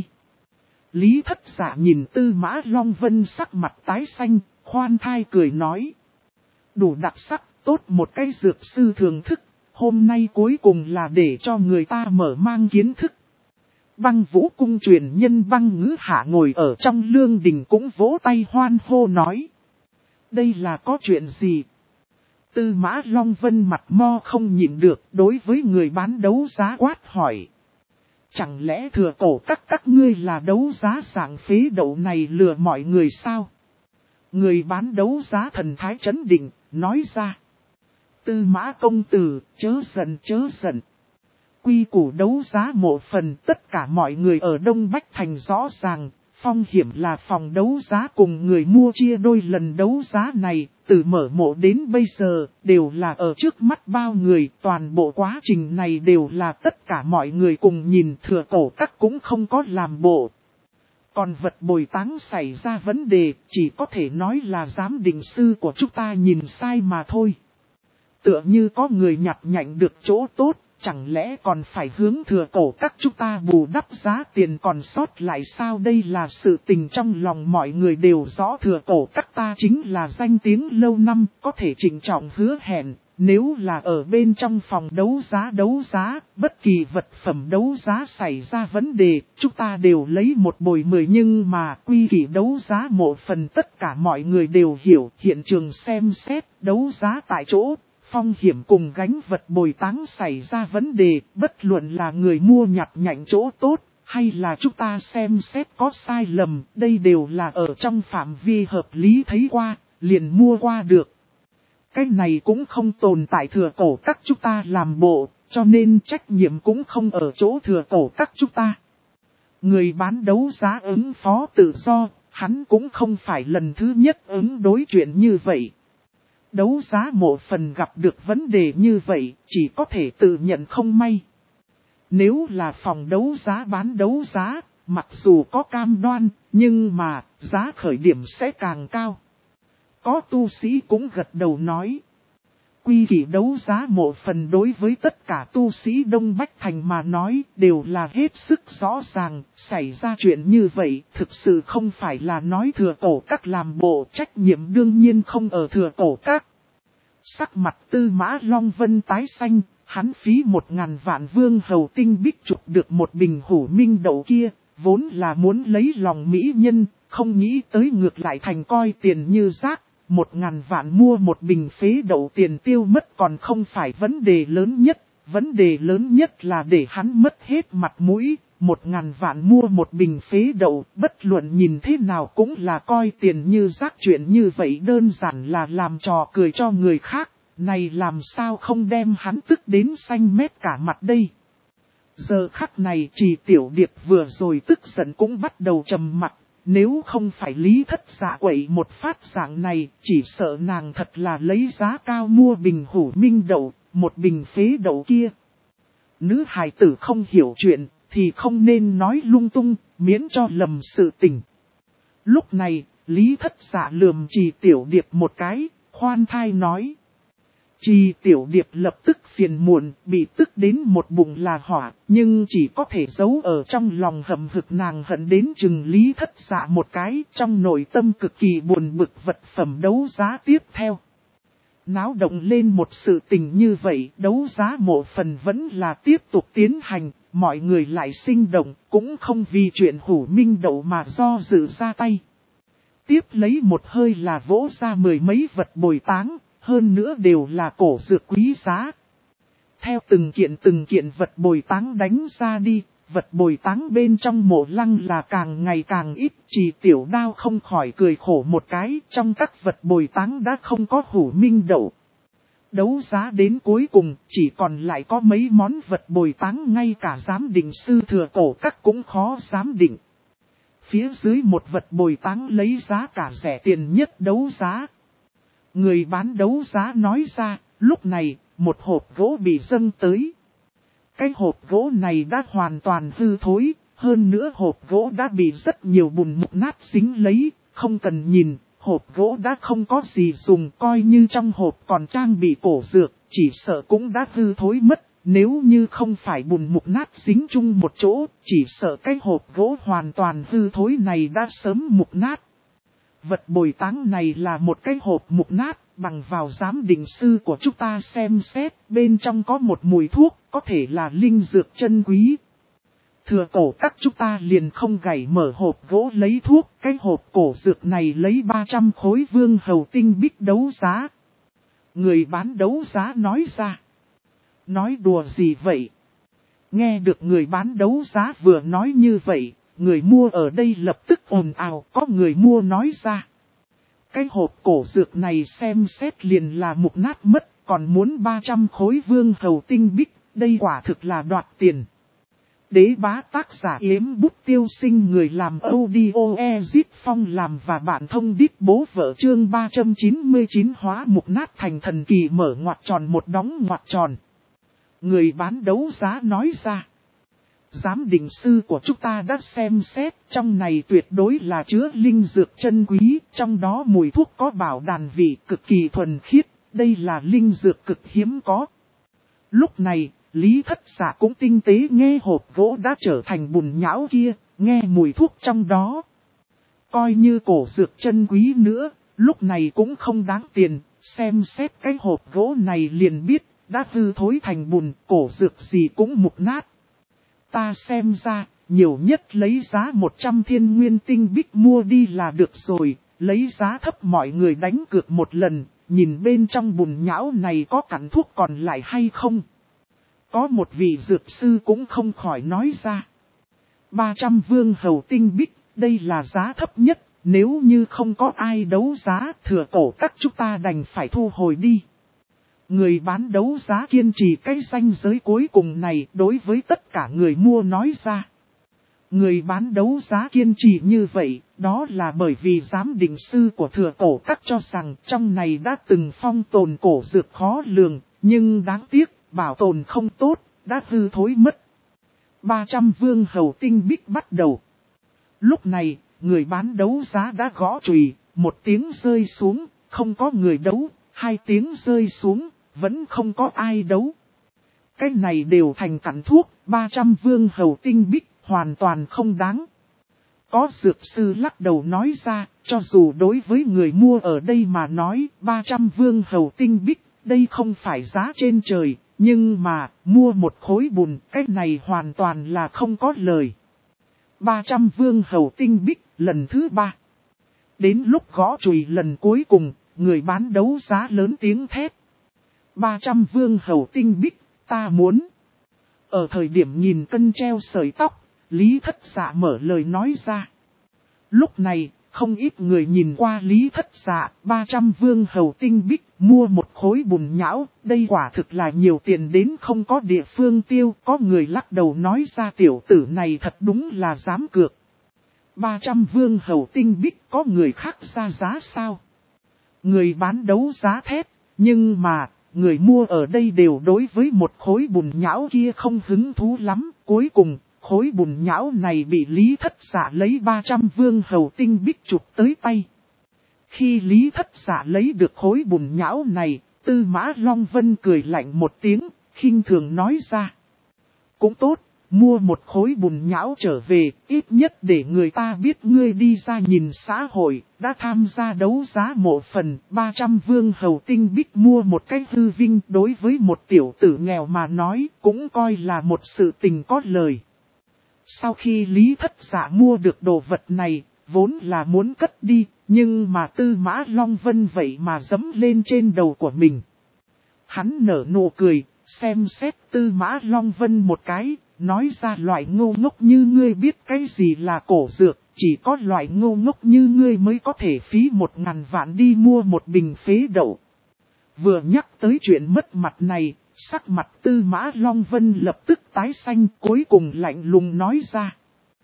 Lý Thất Dạ nhìn Tư Mã Long Vân sắc mặt tái xanh, khoan thai cười nói. Đủ đặc sắc, tốt một cái dược sư thưởng thức, hôm nay cuối cùng là để cho người ta mở mang kiến thức. Băng Vũ cung truyền nhân Băng Ngữ Hạ ngồi ở trong lương đình cũng vỗ tay hoan hô nói. Đây là có chuyện gì? Tư Mã Long Vân mặt mo không nhịn được đối với người bán đấu giá quát hỏi. Chẳng lẽ Thừa Cổ các ngươi là đấu giá dạng phế đậu này lừa mọi người sao? Người bán đấu giá thần thái trấn định, nói ra. Tư Mã công tử, chớ giận. Quy củ đấu giá mộ phần tất cả mọi người ở Đông Bách Thành rõ ràng, Phong Hiểm là phòng đấu giá cùng người mua chia đôi lần đấu giá này, từ mở mộ đến bây giờ, đều là ở trước mắt bao người, toàn bộ quá trình này đều là tất cả mọi người cùng nhìn Thừa Cổ các cũng không có làm bộ. Còn vật bồi táng xảy ra vấn đề, chỉ có thể nói là giám định sư của chúng ta nhìn sai mà thôi. Tựa như có người nhặt nhạnh được chỗ tốt, chẳng lẽ còn phải hướng Thừa Cổ các chúng ta bù đắp giá tiền còn sót lại sao? Đây là sự tình trong lòng mọi người đều rõ. Thừa Cổ các ta chính là danh tiếng lâu năm, có thể trịnh trọng hứa hẹn. Nếu là ở bên trong phòng đấu giá, bất kỳ vật phẩm đấu giá xảy ra vấn đề, chúng ta đều lấy 1 bồi 10, nhưng mà quy kỷ đấu giá mộ phần tất cả mọi người đều hiểu, hiện trường xem xét, đấu giá tại chỗ, Phong Hiểm cùng gánh vật bồi táng xảy ra vấn đề, bất luận là người mua nhặt nhạnh chỗ tốt, hay là chúng ta xem xét có sai lầm, đây đều là ở trong phạm vi hợp lý thấy qua, liền mua qua được. Cái này cũng không tồn tại Thừa Cổ các chúng ta làm bộ, cho nên trách nhiệm cũng không ở chỗ Thừa Cổ các chúng ta. Người bán đấu giá ứng phó tự do, hắn cũng không phải lần thứ nhất ứng đối chuyện như vậy. Đấu giá mộ phần gặp được vấn đề như vậy, chỉ có thể tự nhận không may. Nếu là phòng đấu giá bán đấu giá, mặc dù có cam đoan, nhưng mà giá khởi điểm sẽ càng cao. Có tu sĩ cũng gật đầu nói. Quy kỷ đấu giá mộ phần đối với tất cả tu sĩ Đông Bách Thành mà nói đều là hết sức rõ ràng. Xảy ra chuyện như vậy thực sự không phải là nói Thừa Cổ các làm bộ, trách nhiệm đương nhiên không ở Thừa Cổ các. Sắc mặt Tư Mã Long Vân tái xanh, hắn phí 1000 vạn vương hầu tinh bích chụp được một bình hủ minh đậu kia, vốn là muốn lấy lòng mỹ nhân, không nghĩ tới ngược lại thành coi tiền như rác. 1000 vạn mua một bình phế đậu tiền tiêu mất còn không phải vấn đề lớn nhất. Vấn đề lớn nhất là để hắn mất hết mặt mũi. 1000 vạn mua một bình phế đậu, bất luận nhìn thế nào cũng là coi tiền như rác. Chuyện như vậy đơn giản là làm trò cười cho người khác. Này làm sao không đem hắn tức đến xanh mét cả mặt đây. Giờ khắc này Trì Tiểu Điệp vừa rồi tức giận cũng bắt đầu trầm mặt. Nếu không phải Lý Thất Dạ quậy một phát dạng này, chỉ sợ nàng thật là lấy giá cao mua bình hủ minh đậu, một bình phế đậu kia. Nữ hài tử không hiểu chuyện, thì không nên nói lung tung, miễn cho lầm sự tình. Lúc này, Lý Thất Dạ lườm Trì Tiểu Điệp một cái, khoan thai nói. Trì Tiểu Điệp lập tức phiền muộn, bị tức đến một bụng là hỏa, nhưng chỉ có thể giấu ở trong lòng hầm hực. Nàng hận đến chừng Lý Thất Dạ một cái, trong nội tâm cực kỳ buồn bực. Vật phẩm đấu giá tiếp theo. Náo động lên một sự tình như vậy, đấu giá mộ phần vẫn là tiếp tục tiến hành, mọi người lại sinh động, cũng không vì chuyện hủ minh đậu mà do dự ra tay. Tiếp lấy một hơi là vỗ ra 10 mấy vật bồi táng. Hơn nữa đều là cổ dược quý giá. Theo từng kiện vật bồi táng đánh ra đi, vật bồi táng bên trong mộ lăng là càng ngày càng ít. Trì Tiểu Đao không khỏi cười khổ một cái, trong các vật bồi táng đã không có hủ minh đậu. Đấu giá đến cuối cùng, chỉ còn lại có mấy món vật bồi táng, ngay cả giám định sư Thừa Cổ các cũng khó giám định. Phía dưới một vật bồi táng lấy giá cả rẻ tiền nhất đấu giá. Người bán đấu giá nói ra, lúc này, một hộp gỗ bị dâng tới. Cái hộp gỗ này đã hoàn toàn hư thối, hơn nữa hộp gỗ đã bị rất nhiều bùn mục nát dính lấy, không cần nhìn, hộp gỗ đã không có gì dùng, coi như trong hộp còn trang bị cổ dược, chỉ sợ cũng đã hư thối mất. Nếu như không phải bùn mục nát dính chung một chỗ, chỉ sợ cái hộp gỗ hoàn toàn hư thối này đã sớm mục nát. Vật bồi táng này là một cái hộp mục nát, bằng vào giám định sư của chúng ta xem xét, bên trong có một mùi thuốc, có thể là linh dược chân quý. Thừa cổ các chúng ta liền không gảy mở hộp gỗ lấy thuốc, cái hộp cổ dược này lấy 300 khối vương hầu tinh bích đấu giá. Người bán đấu giá nói ra. Nói đùa gì vậy? Nghe được người bán đấu giá vừa nói như vậy, người mua ở đây lập tức ồn ào, có người mua nói ra. Cái hộp cổ dược này xem xét liền là mục nát mất, còn muốn 300 khối vương hầu tinh bích, đây quả thực là đoạt tiền. Đế bá tác giả Yếm Bút Tiêu Sinh, người làm audio Ezit Phong làm và bạn thông đít bố vợ, chương 399 hóa mục nát thành thần kỳ, mở ngoặc tròn một đóng ngoặc tròn. Người bán đấu giá nói ra. Giám định sư của chúng ta đã xem xét, trong này tuyệt đối là chứa linh dược chân quý, trong đó mùi thuốc có bảo đàn vị cực kỳ thuần khiết, đây là linh dược cực hiếm có. Lúc này, Lý Thất Dạ cũng tinh tế nghe hộp gỗ đã trở thành bùn nhão kia, nghe mùi thuốc trong đó. Coi như cổ dược chân quý nữa, lúc này cũng không đáng tiền, xem xét cái hộp gỗ này liền biết, đã hư thối thành bùn, cổ dược gì cũng mục nát. Ta xem ra, nhiều nhất lấy giá 100 thiên nguyên tinh bích mua đi là được rồi, lấy giá thấp mọi người đánh cược một lần, nhìn bên trong bùn nhão này có cặn thuốc còn lại hay không. Có một vị dược sư cũng không khỏi nói ra. 300 vương hầu tinh bích, đây là giá thấp nhất, nếu như không có ai đấu giá, thừa cổ các chúng ta đành phải thu hồi đi. Người bán đấu giá kiên trì cái ranh giới cuối cùng này đối với tất cả người mua nói ra. Người bán đấu giá kiên trì như vậy, đó là bởi vì giám định sư của thừa cổ các cho rằng trong này đã từng phong tồn cổ dược khó lường, nhưng đáng tiếc, bảo tồn không tốt, đã hư thối mất. 300 vương hầu tinh bích bắt đầu. Lúc này, người bán đấu giá đã gõ chùy, một tiếng rơi xuống, không có người đấu, hai tiếng rơi xuống, vẫn không có ai đấu. Cái này đều thành cặn thuốc, 300 vương hầu tinh bích, hoàn toàn không đáng. Có dược sư lắc đầu nói ra, cho dù đối với người mua ở đây mà nói, 300 vương hầu tinh bích, đây không phải giá trên trời, nhưng mà, mua một khối bùn, cái này hoàn toàn là không có lời. 300 vương hầu tinh bích, lần thứ 3. Đến lúc gõ chùy lần cuối cùng, người bán đấu giá lớn tiếng thét. 300 vương hầu tinh bích, ta muốn. Ở thời điểm nhìn cân treo sợi tóc, Lý Thất Dạ mở lời nói ra. Lúc này, không ít người nhìn qua Lý Thất Dạ, 300 vương hầu tinh bích, mua một khối bùn nhão, đây quả thực là nhiều tiền đến không có địa phương tiêu. Có người lắc đầu nói ra tiểu tử này thật đúng là dám cược. 300 vương hầu tinh bích có người khác ra giá sao? Người bán đấu giá thét, nhưng mà, người mua ở đây đều đối với một khối bùn nhão kia không hứng thú lắm. Cuối cùng, khối bùn nhão này bị Lý Thất Dạ lấy 300 vương hầu tinh bích chụp tới tay. Khi Lý Thất Dạ lấy được khối bùn nhão này, Tư Mã Long Vân cười lạnh một tiếng, khinh thường nói ra. Cũng tốt, mua một khối bùn nhão trở về, ít nhất để người ta biết ngươi đi ra nhìn xã hội, đã tham gia đấu giá mộ phần, 300 vương hầu tinh bích mua một cái hư vinh, đối với một tiểu tử nghèo mà nói, cũng coi là một sự tình có lời. Sau khi Lý Thất Dạ mua được đồ vật này, vốn là muốn cất đi, nhưng mà Tư Mã Long Vân vậy mà giẫm lên trên đầu của mình. Hắn nở nụ cười, xem xét Tư Mã Long Vân một cái, nói ra loại ngu ngốc như ngươi biết cái gì là cổ dược, chỉ có loại ngu ngốc như ngươi mới có thể phí 1000 vạn đi mua một bình phế đậu. Vừa nhắc tới chuyện mất mặt này, sắc mặt Tư Mã Long Vân lập tức tái xanh, cuối cùng lạnh lùng nói ra.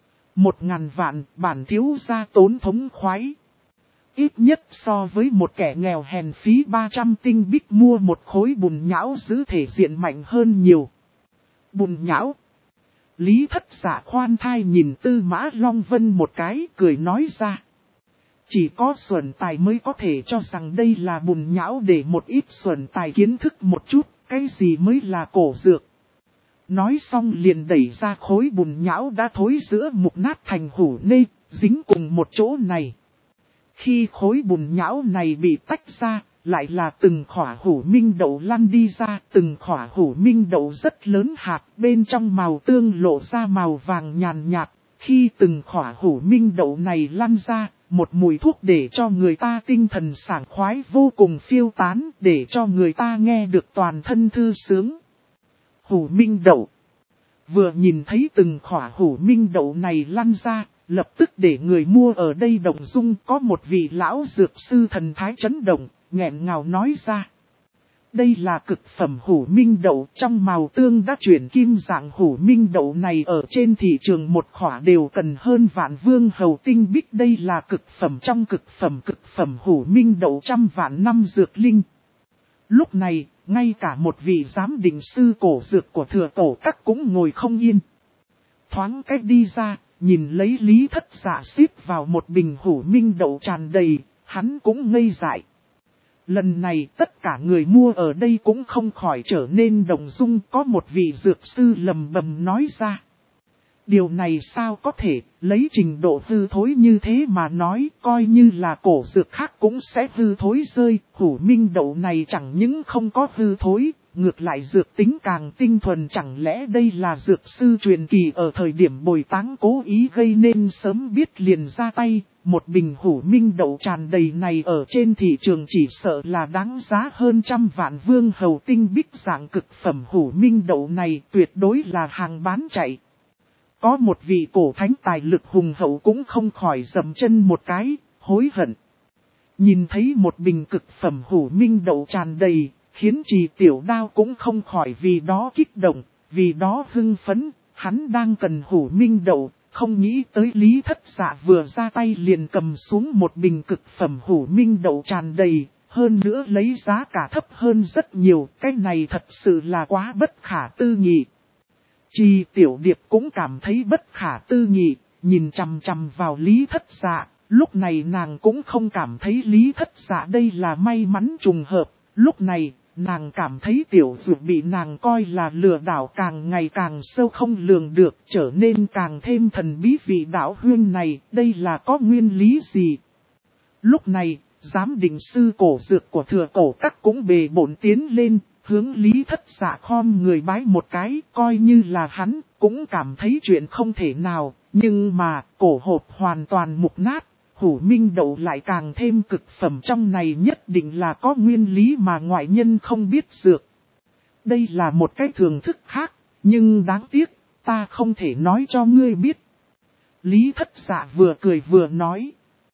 1000 vạn, bản thiếu gia tốn thống khoái. Ít nhất so với một kẻ nghèo hèn phí 300 tinh bích mua một khối bùn nhão giữ thể diện mạnh hơn nhiều. Bùn nhão. Lý Thất Dạ khoan thai nhìn Tư Mã Long Vân một cái, cười nói ra. Chỉ có xuẩn tài mới có thể cho rằng đây là bùn nhão, để một ít xuẩn tài kiến thức một chút, cái gì mới là cổ dược. Nói xong liền đẩy ra khối bùn nhão đã thối giữa mục nát thành hủ nê, dính cùng một chỗ này. Khi khối bùn nhão này bị tách ra, lại là từng khỏa hủ minh đậu lăn đi ra, từng khỏa hủ minh đậu rất lớn hạt, bên trong màu tương lộ ra màu vàng nhàn nhạt. Khi từng khỏa hủ minh đậu này lăn ra, một mùi thuốc để cho người ta tinh thần sảng khoái vô cùng phiêu tán, để cho người ta nghe được toàn thân thư sướng. Hủ minh đậu. Vừa nhìn thấy từng khỏa hủ minh đậu này lăn ra, lập tức để người mua ở đây động dung. Có một vị lão dược sư thần thái chấn động, nghẹn ngào nói ra. Đây là cực phẩm hủ minh đậu, trong màu tương đã chuyển kim dạng. Hủ minh đậu này ở trên thị trường một khỏa đều cần hơn vạn vương hầu tinh bích. Đây là cực phẩm trong cực phẩm hủ minh đậu trăm vạn năm dược linh. Lúc này, ngay cả một vị giám định sư cổ dược của Thừa Cổ Các cũng ngồi không yên. Thoáng cách đi ra, nhìn lấy Lý Thất Dạ xếp vào một bình hủ minh đậu tràn đầy, hắn cũng ngây dại. Lần này tất cả người mua ở đây cũng không khỏi trở nên động dung. Có một vị dược sư lầm bầm nói ra. Điều này sao có thể, lấy trình độ hư thối như thế mà nói, coi như là cổ dược khác cũng sẽ hư thối rơi. Hủ minh đậu này chẳng những không có hư thối, ngược lại dược tính càng tinh thuần. Chẳng lẽ đây là dược sư truyền kỳ ở thời điểm bồi táng cố ý gây nên sớm biết liền ra tay. Một bình hủ minh đậu tràn đầy này ở trên thị trường chỉ sợ là đáng giá hơn trăm vạn vương hầu tinh bích. Dạng cực phẩm hủ minh đậu này tuyệt đối là hàng bán chạy. Có một vị cổ thánh tài lực hùng hậu cũng không khỏi dậm chân một cái, hối hận. Nhìn thấy một bình cực phẩm hủ minh đậu tràn đầy, khiến Trì Tiểu Đao cũng không khỏi vì đó kích động, vì đó hưng phấn. Hắn đang cần hủ minh đậu, không nghĩ tới Lý Thất Dạ vừa ra tay liền cầm xuống một bình cực phẩm hủ minh đậu tràn đầy, hơn nữa lấy giá cả thấp hơn rất nhiều. Cái này thật sự là quá bất khả tư nghị. Trì Tiểu Điệp cũng cảm thấy bất khả tư nghị, nhìn chằm chằm vào Lý Thất Dạ. Lúc này nàng cũng không cảm thấy Lý Thất Dạ đây là may mắn trùng hợp. Lúc này, nàng cảm thấy Tiểu Dược bị nàng coi là lừa đảo càng ngày càng sâu không lường được, trở nên càng thêm thần bí. Vị đạo huyên này, đây là có nguyên lý gì? Lúc này, giám định sư cổ dược của Thừa Cổ Các cũng bề bộn tiến lên, hướng Lý Thất Dạ khom người bái một cái, coi như là hắn, cũng cảm thấy chuyện không thể nào. Nhưng mà, cổ hộp hoàn toàn mục nát, hủ minh đậu lại càng thêm cực phẩm, trong này nhất định là có nguyên lý mà ngoại nhân không biết dược. Đây là một cái thưởng thức khác, nhưng đáng tiếc, ta không thể nói cho ngươi biết. Lý Thất Dạ vừa cười vừa nói.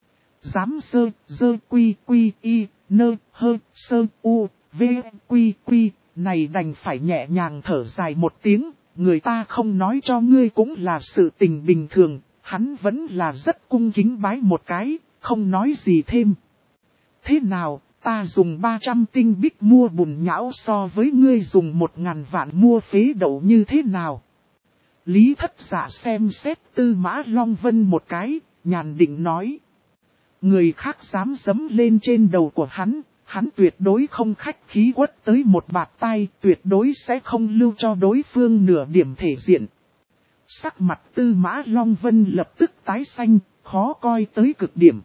Dám dơ quy y, nơ hơ sơ u, v quy, này đành phải nhẹ nhàng thở dài một tiếng, người ta không nói cho ngươi cũng là sự tình bình thường. Hắn vẫn là rất cung kính bái một cái, không nói gì thêm. Thế nào, ta dùng 300 tinh bích mua bùn nhão so với ngươi dùng 1000 vạn mua phế đậu như thế nào? Lý Thất Dạ xem xét Tư Mã Long Vân một cái, nhàn định nói. Người khác dám giẫm lên trên đầu của hắn tuyệt đối không khách khí quất tới một bạt tai, tuyệt đối sẽ không lưu cho đối phương nửa điểm thể diện. Sắc mặt Tư Mã Long Vân lập tức tái xanh, khó coi tới cực điểm.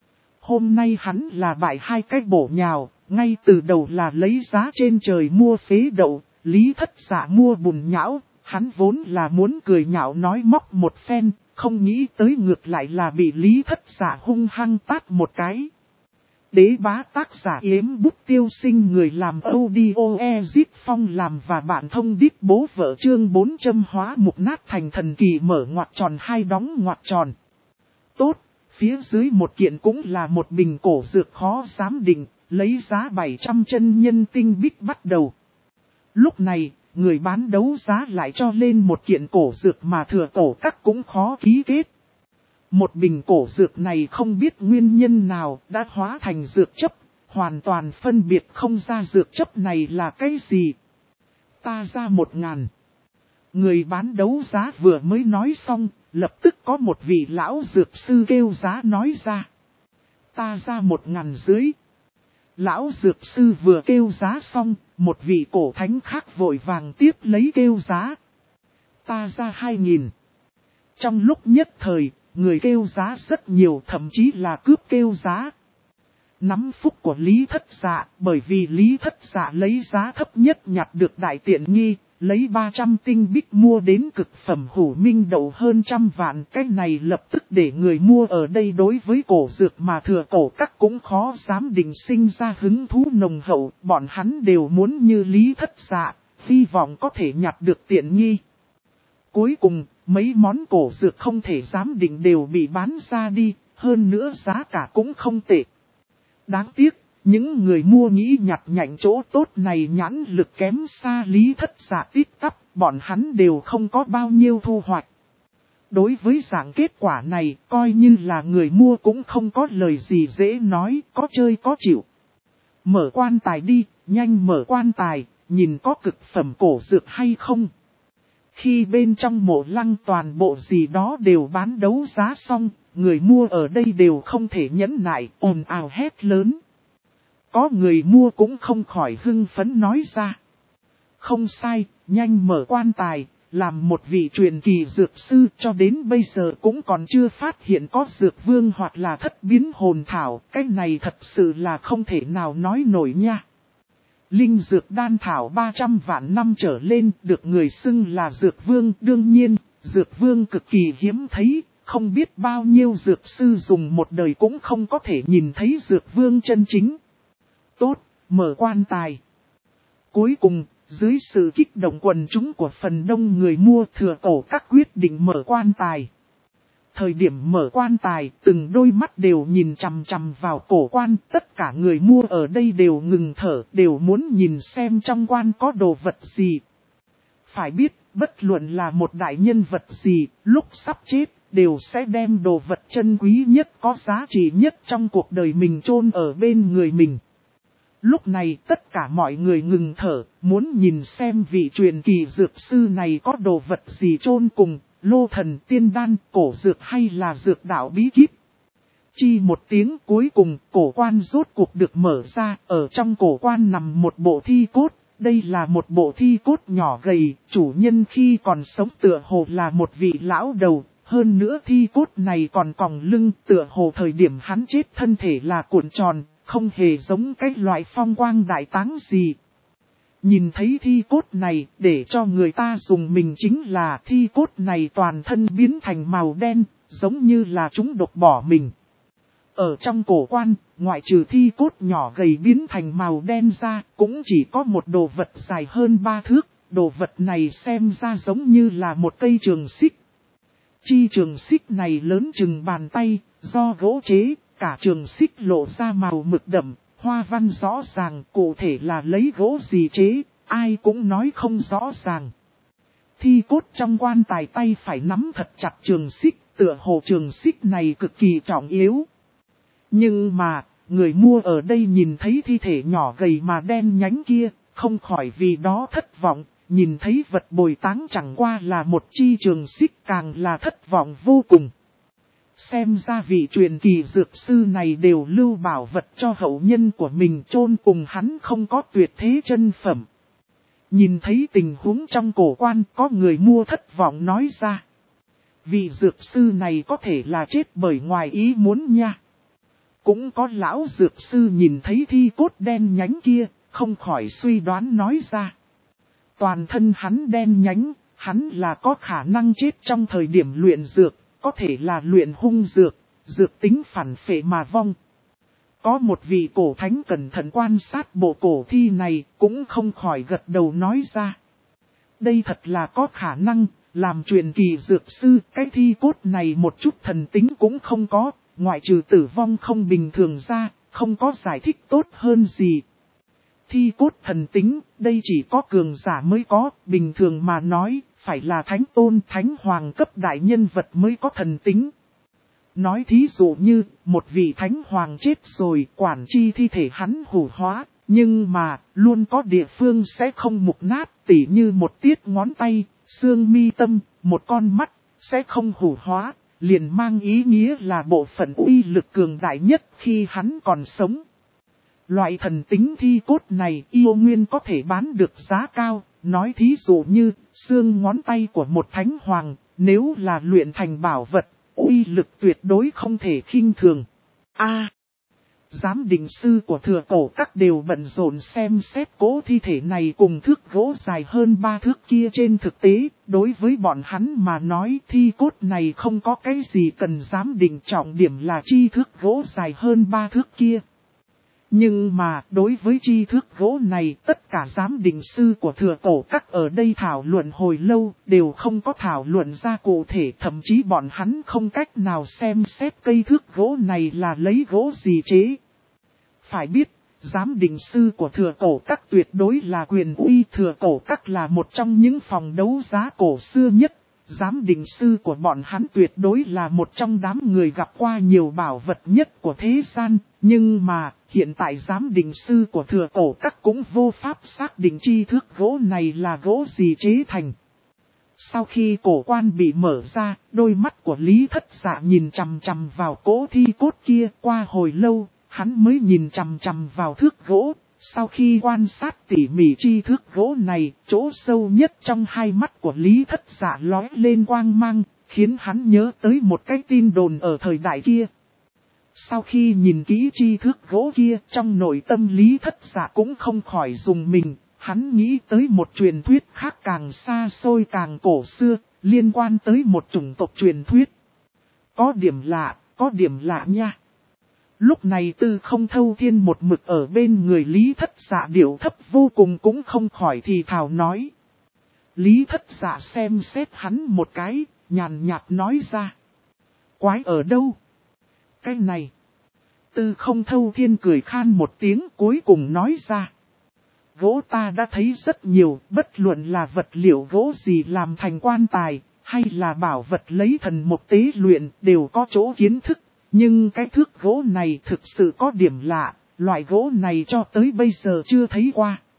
Hôm nay hắn là bại hai cái bổ nhào, ngay từ đầu là lấy giá trên trời mua phế đậu, Lý Thất Dạ mua bùn nhão, hắn vốn là muốn cười nhạo nói móc một phen, không nghĩ tới ngược lại là bị Lý Thất Dạ hung hăng tát một cái. Đế bá tác giả Yếm Bút Tiêu Sinh, người làm audio Ezit Phong làm và bạn thông đít bố vợ. Chương 400 hóa mục nát thành thần kỳ, mở ngoặc tròn hai đóng ngoặc tròn. Tốt, phía dưới một kiện cũng là một bình cổ dược khó giám định, lấy giá 700 chân nhân tinh bích bắt đầu. Lúc này, người bán đấu giá lại cho lên một kiện cổ dược mà Thừa Cổ Các cũng khó ký kết. Một bình cổ dược này không biết nguyên nhân nào đã hóa thành dược chấp, hoàn toàn phân biệt không ra dược chấp này là cái gì. Ta ra 1000. Người bán đấu giá vừa mới nói xong, lập tức có một vị lão dược sư kêu giá nói ra. Ta ra 1000 dưới. Lão dược sư vừa kêu giá xong, một vị cổ thánh khác vội vàng tiếp lấy kêu giá. Ta ra 2000. Trong lúc nhất thời, người kêu giá rất nhiều, thậm chí là cướp kêu giá. Nắm phúc của Lý Thất Dạ, bởi vì Lý Thất Dạ lấy giá thấp nhất nhặt được đại tiện nghi, lấy 300 tinh bích mua đến cực phẩm hủ minh đậu hơn 100 vạn. Cái này lập tức để người mua ở đây đối với cổ dược mà thừa cổ các cũng khó dám định sinh ra hứng thú nồng hậu. Bọn hắn đều muốn như Lý Thất Dạ, hy vọng có thể nhặt được tiện nghi. Cuối cùng, mấy món cổ dược không thể dám định đều bị bán ra đi, hơn nữa giá cả cũng không tệ. Đáng tiếc, những người mua nghĩ nhặt nhạnh chỗ tốt này nhãn lực kém xa Lý Thất Dạ tít tắp, bọn hắn đều không có bao nhiêu thu hoạch. Đối với dạng kết quả này, coi như là người mua cũng không có lời gì dễ nói, có chơi có chịu. Mở quan tài đi, nhanh mở quan tài, nhìn có cực phẩm cổ dược hay không. Khi bên trong mộ lăng toàn bộ gì đó đều bán đấu giá xong, người mua ở đây đều không thể nhẫn nại, ồn ào hét lớn. Có người mua cũng không khỏi hưng phấn nói ra. Không sai, nhanh mở quan tài, làm một vị truyền kỳ dược sư cho đến bây giờ cũng còn chưa phát hiện có dược vương hoặc là thất biến hồn thảo, cái này thật sự là không thể nào nói nổi nha. Linh dược đan thảo 300 vạn năm trở lên được người xưng là dược vương, đương nhiên, dược vương cực kỳ hiếm thấy, không biết bao nhiêu dược sư dùng một đời cũng không có thể nhìn thấy dược vương chân chính. Tốt, mở quan tài. Cuối cùng, dưới sự kích động quần chúng của phần đông người mua thừa cổ các quyết định mở quan tài. Thời điểm mở quan tài, từng đôi mắt đều nhìn chằm chằm vào cổ quan, tất cả người mua ở đây đều ngừng thở, đều muốn nhìn xem trong quan có đồ vật gì. Phải biết, bất luận là một đại nhân vật gì, lúc sắp chết, đều sẽ đem đồ vật chân quý nhất có giá trị nhất trong cuộc đời mình chôn ở bên người mình. Lúc này tất cả mọi người ngừng thở, muốn nhìn xem vị truyền kỳ dược sư này có đồ vật gì chôn cùng, lô thần tiên đan, cổ dược hay là dược đạo bí kíp. Chi một tiếng cuối cùng, cổ quan rốt cuộc được mở ra, ở trong cổ quan nằm một bộ thi cốt. Đây là một bộ thi cốt nhỏ gầy, chủ nhân khi còn sống tựa hồ là một vị lão đầu. Hơn nữa thi cốt này còn còng lưng, tựa hồ thời điểm hắn chết thân thể là cuộn tròn, không hề giống cái loại phong quang đại táng gì. Nhìn thấy thi cốt này, để cho người ta dùng mình chính là thi cốt này toàn thân biến thành màu đen, giống như là chúng độc bỏ mình. Ở trong cổ quan, ngoại trừ thi cốt nhỏ gầy biến thành màu đen ra, cũng chỉ có một đồ vật dài hơn 3 thước, đồ vật này xem ra giống như là một cây trường xích. Chi trường xích này lớn chừng bàn tay, do gỗ chế, cả trường xích lộ ra màu mực đậm, hoa văn rõ ràng, cụ thể là lấy gỗ gì chế, ai cũng nói không rõ ràng. Thi cốt trong quan tài tay phải nắm thật chặt trường xích, tựa hồ trường xích này cực kỳ trọng yếu. Nhưng mà, người mua ở đây nhìn thấy thi thể nhỏ gầy mà đen nhánh kia, không khỏi vì đó thất vọng, nhìn thấy vật bồi táng chẳng qua là một chi trường xích càng là thất vọng vô cùng. Xem ra vị truyền kỳ dược sư này đều lưu bảo vật cho hậu nhân của mình chôn cùng hắn không có tuyệt thế chân phẩm. Nhìn thấy tình huống trong cổ quan có người mua thất vọng nói ra. Vị dược sư này có thể là chết bởi ngoài ý muốn nha. Cũng có lão dược sư nhìn thấy thi cốt đen nhánh kia, không khỏi suy đoán nói ra. Toàn thân hắn đen nhánh, hắn là có khả năng chết trong thời điểm luyện dược, có thể là luyện hung dược, dược tính phản phệ mà vong. Có một vị cổ thánh cẩn thận quan sát bộ cổ thi này, cũng không khỏi gật đầu nói ra. Đây thật là có khả năng, làm truyền kỳ dược sư, cái thi cốt này một chút thần tính cũng không có, ngoại trừ tử vong không bình thường ra, không có giải thích tốt hơn gì. Thi cốt thần tính, đây chỉ có cường giả mới có, bình thường mà nói, phải là thánh tôn thánh hoàng cấp đại nhân vật mới có thần tính. Nói thí dụ như, một vị thánh hoàng chết rồi, quản chi thi thể hắn hủ hóa, nhưng mà, luôn có địa phương sẽ không mục nát, tỉ như một tiết ngón tay, xương mi tâm, một con mắt, sẽ không hủ hóa, liền mang ý nghĩa là bộ phận uy lực cường đại nhất khi hắn còn sống. Loại thần tính thi cốt này yêu nguyên có thể bán được giá cao, nói thí dụ như xương ngón tay của một thánh hoàng, nếu là luyện thành bảo vật, uy lực tuyệt đối không thể khinh thường. Giám định sư của Thừa Cổ Các đều bận rộn xem xét cố thi thể này cùng thước gỗ dài hơn 3 thước kia. Trên thực tế, đối với bọn hắn mà nói thi cốt này không có cái gì cần giám định, trọng điểm là chi thước gỗ dài hơn 3 thước kia. Nhưng mà đối với chi thước gỗ này, tất cả giám định sư của Thừa Cổ Các ở đây thảo luận hồi lâu, đều không có thảo luận ra cụ thể, thậm chí bọn hắn không cách nào xem xét cây thước gỗ này là lấy gỗ gì chế. Phải biết, giám định sư của Thừa Cổ Các tuyệt đối là quyền uy. Thừa Cổ Các là một trong những phòng đấu giá cổ xưa nhất. Giám định sư của bọn hắn tuyệt đối là một trong đám người gặp qua nhiều bảo vật nhất của thế gian. Nhưng mà, hiện tại giám định sư của Thừa Cổ Các cũng vô pháp xác định chi thước gỗ này là gỗ gì chế thành. Sau khi cổ quan bị mở ra, đôi mắt của Lý Thất Dạ nhìn chằm chằm vào cỗ thi cốt kia. Qua hồi lâu, hắn mới nhìn chằm chằm vào thước gỗ. Sau khi quan sát tỉ mỉ chi thước gỗ này, chỗ sâu nhất trong hai mắt của Lý Thất Dạ lóe lên quang mang, khiến hắn nhớ tới một cái tin đồn ở thời đại kia. Sau khi nhìn kỹ chi thước gỗ kia, trong nội tâm Lý Thất Dạ cũng không khỏi rùng mình, hắn nghĩ tới một truyền thuyết khác càng xa xôi càng cổ xưa, liên quan tới một chủng tộc truyền thuyết. Có điểm lạ nha. Lúc này Tư Không Thâu Thiên một mực ở bên người Lý Thất Dạ điệu thấp vô cùng cũng không khỏi thì thào nói. Lý Thất Dạ xem xét hắn một cái, nhàn nhạt nói ra. Quái ở đâu? Cái này. Tư Không Thâu Thiên cười khan một tiếng cuối cùng nói ra. Gỗ ta đã thấy rất nhiều, bất luận là vật liệu gỗ gì làm thành quan tài, hay là bảo vật lấy thần một tế luyện, đều có chỗ kiến thức. Nhưng cái thước gỗ này thực sự có điểm lạ, loại gỗ này cho tới bây giờ chưa thấy qua.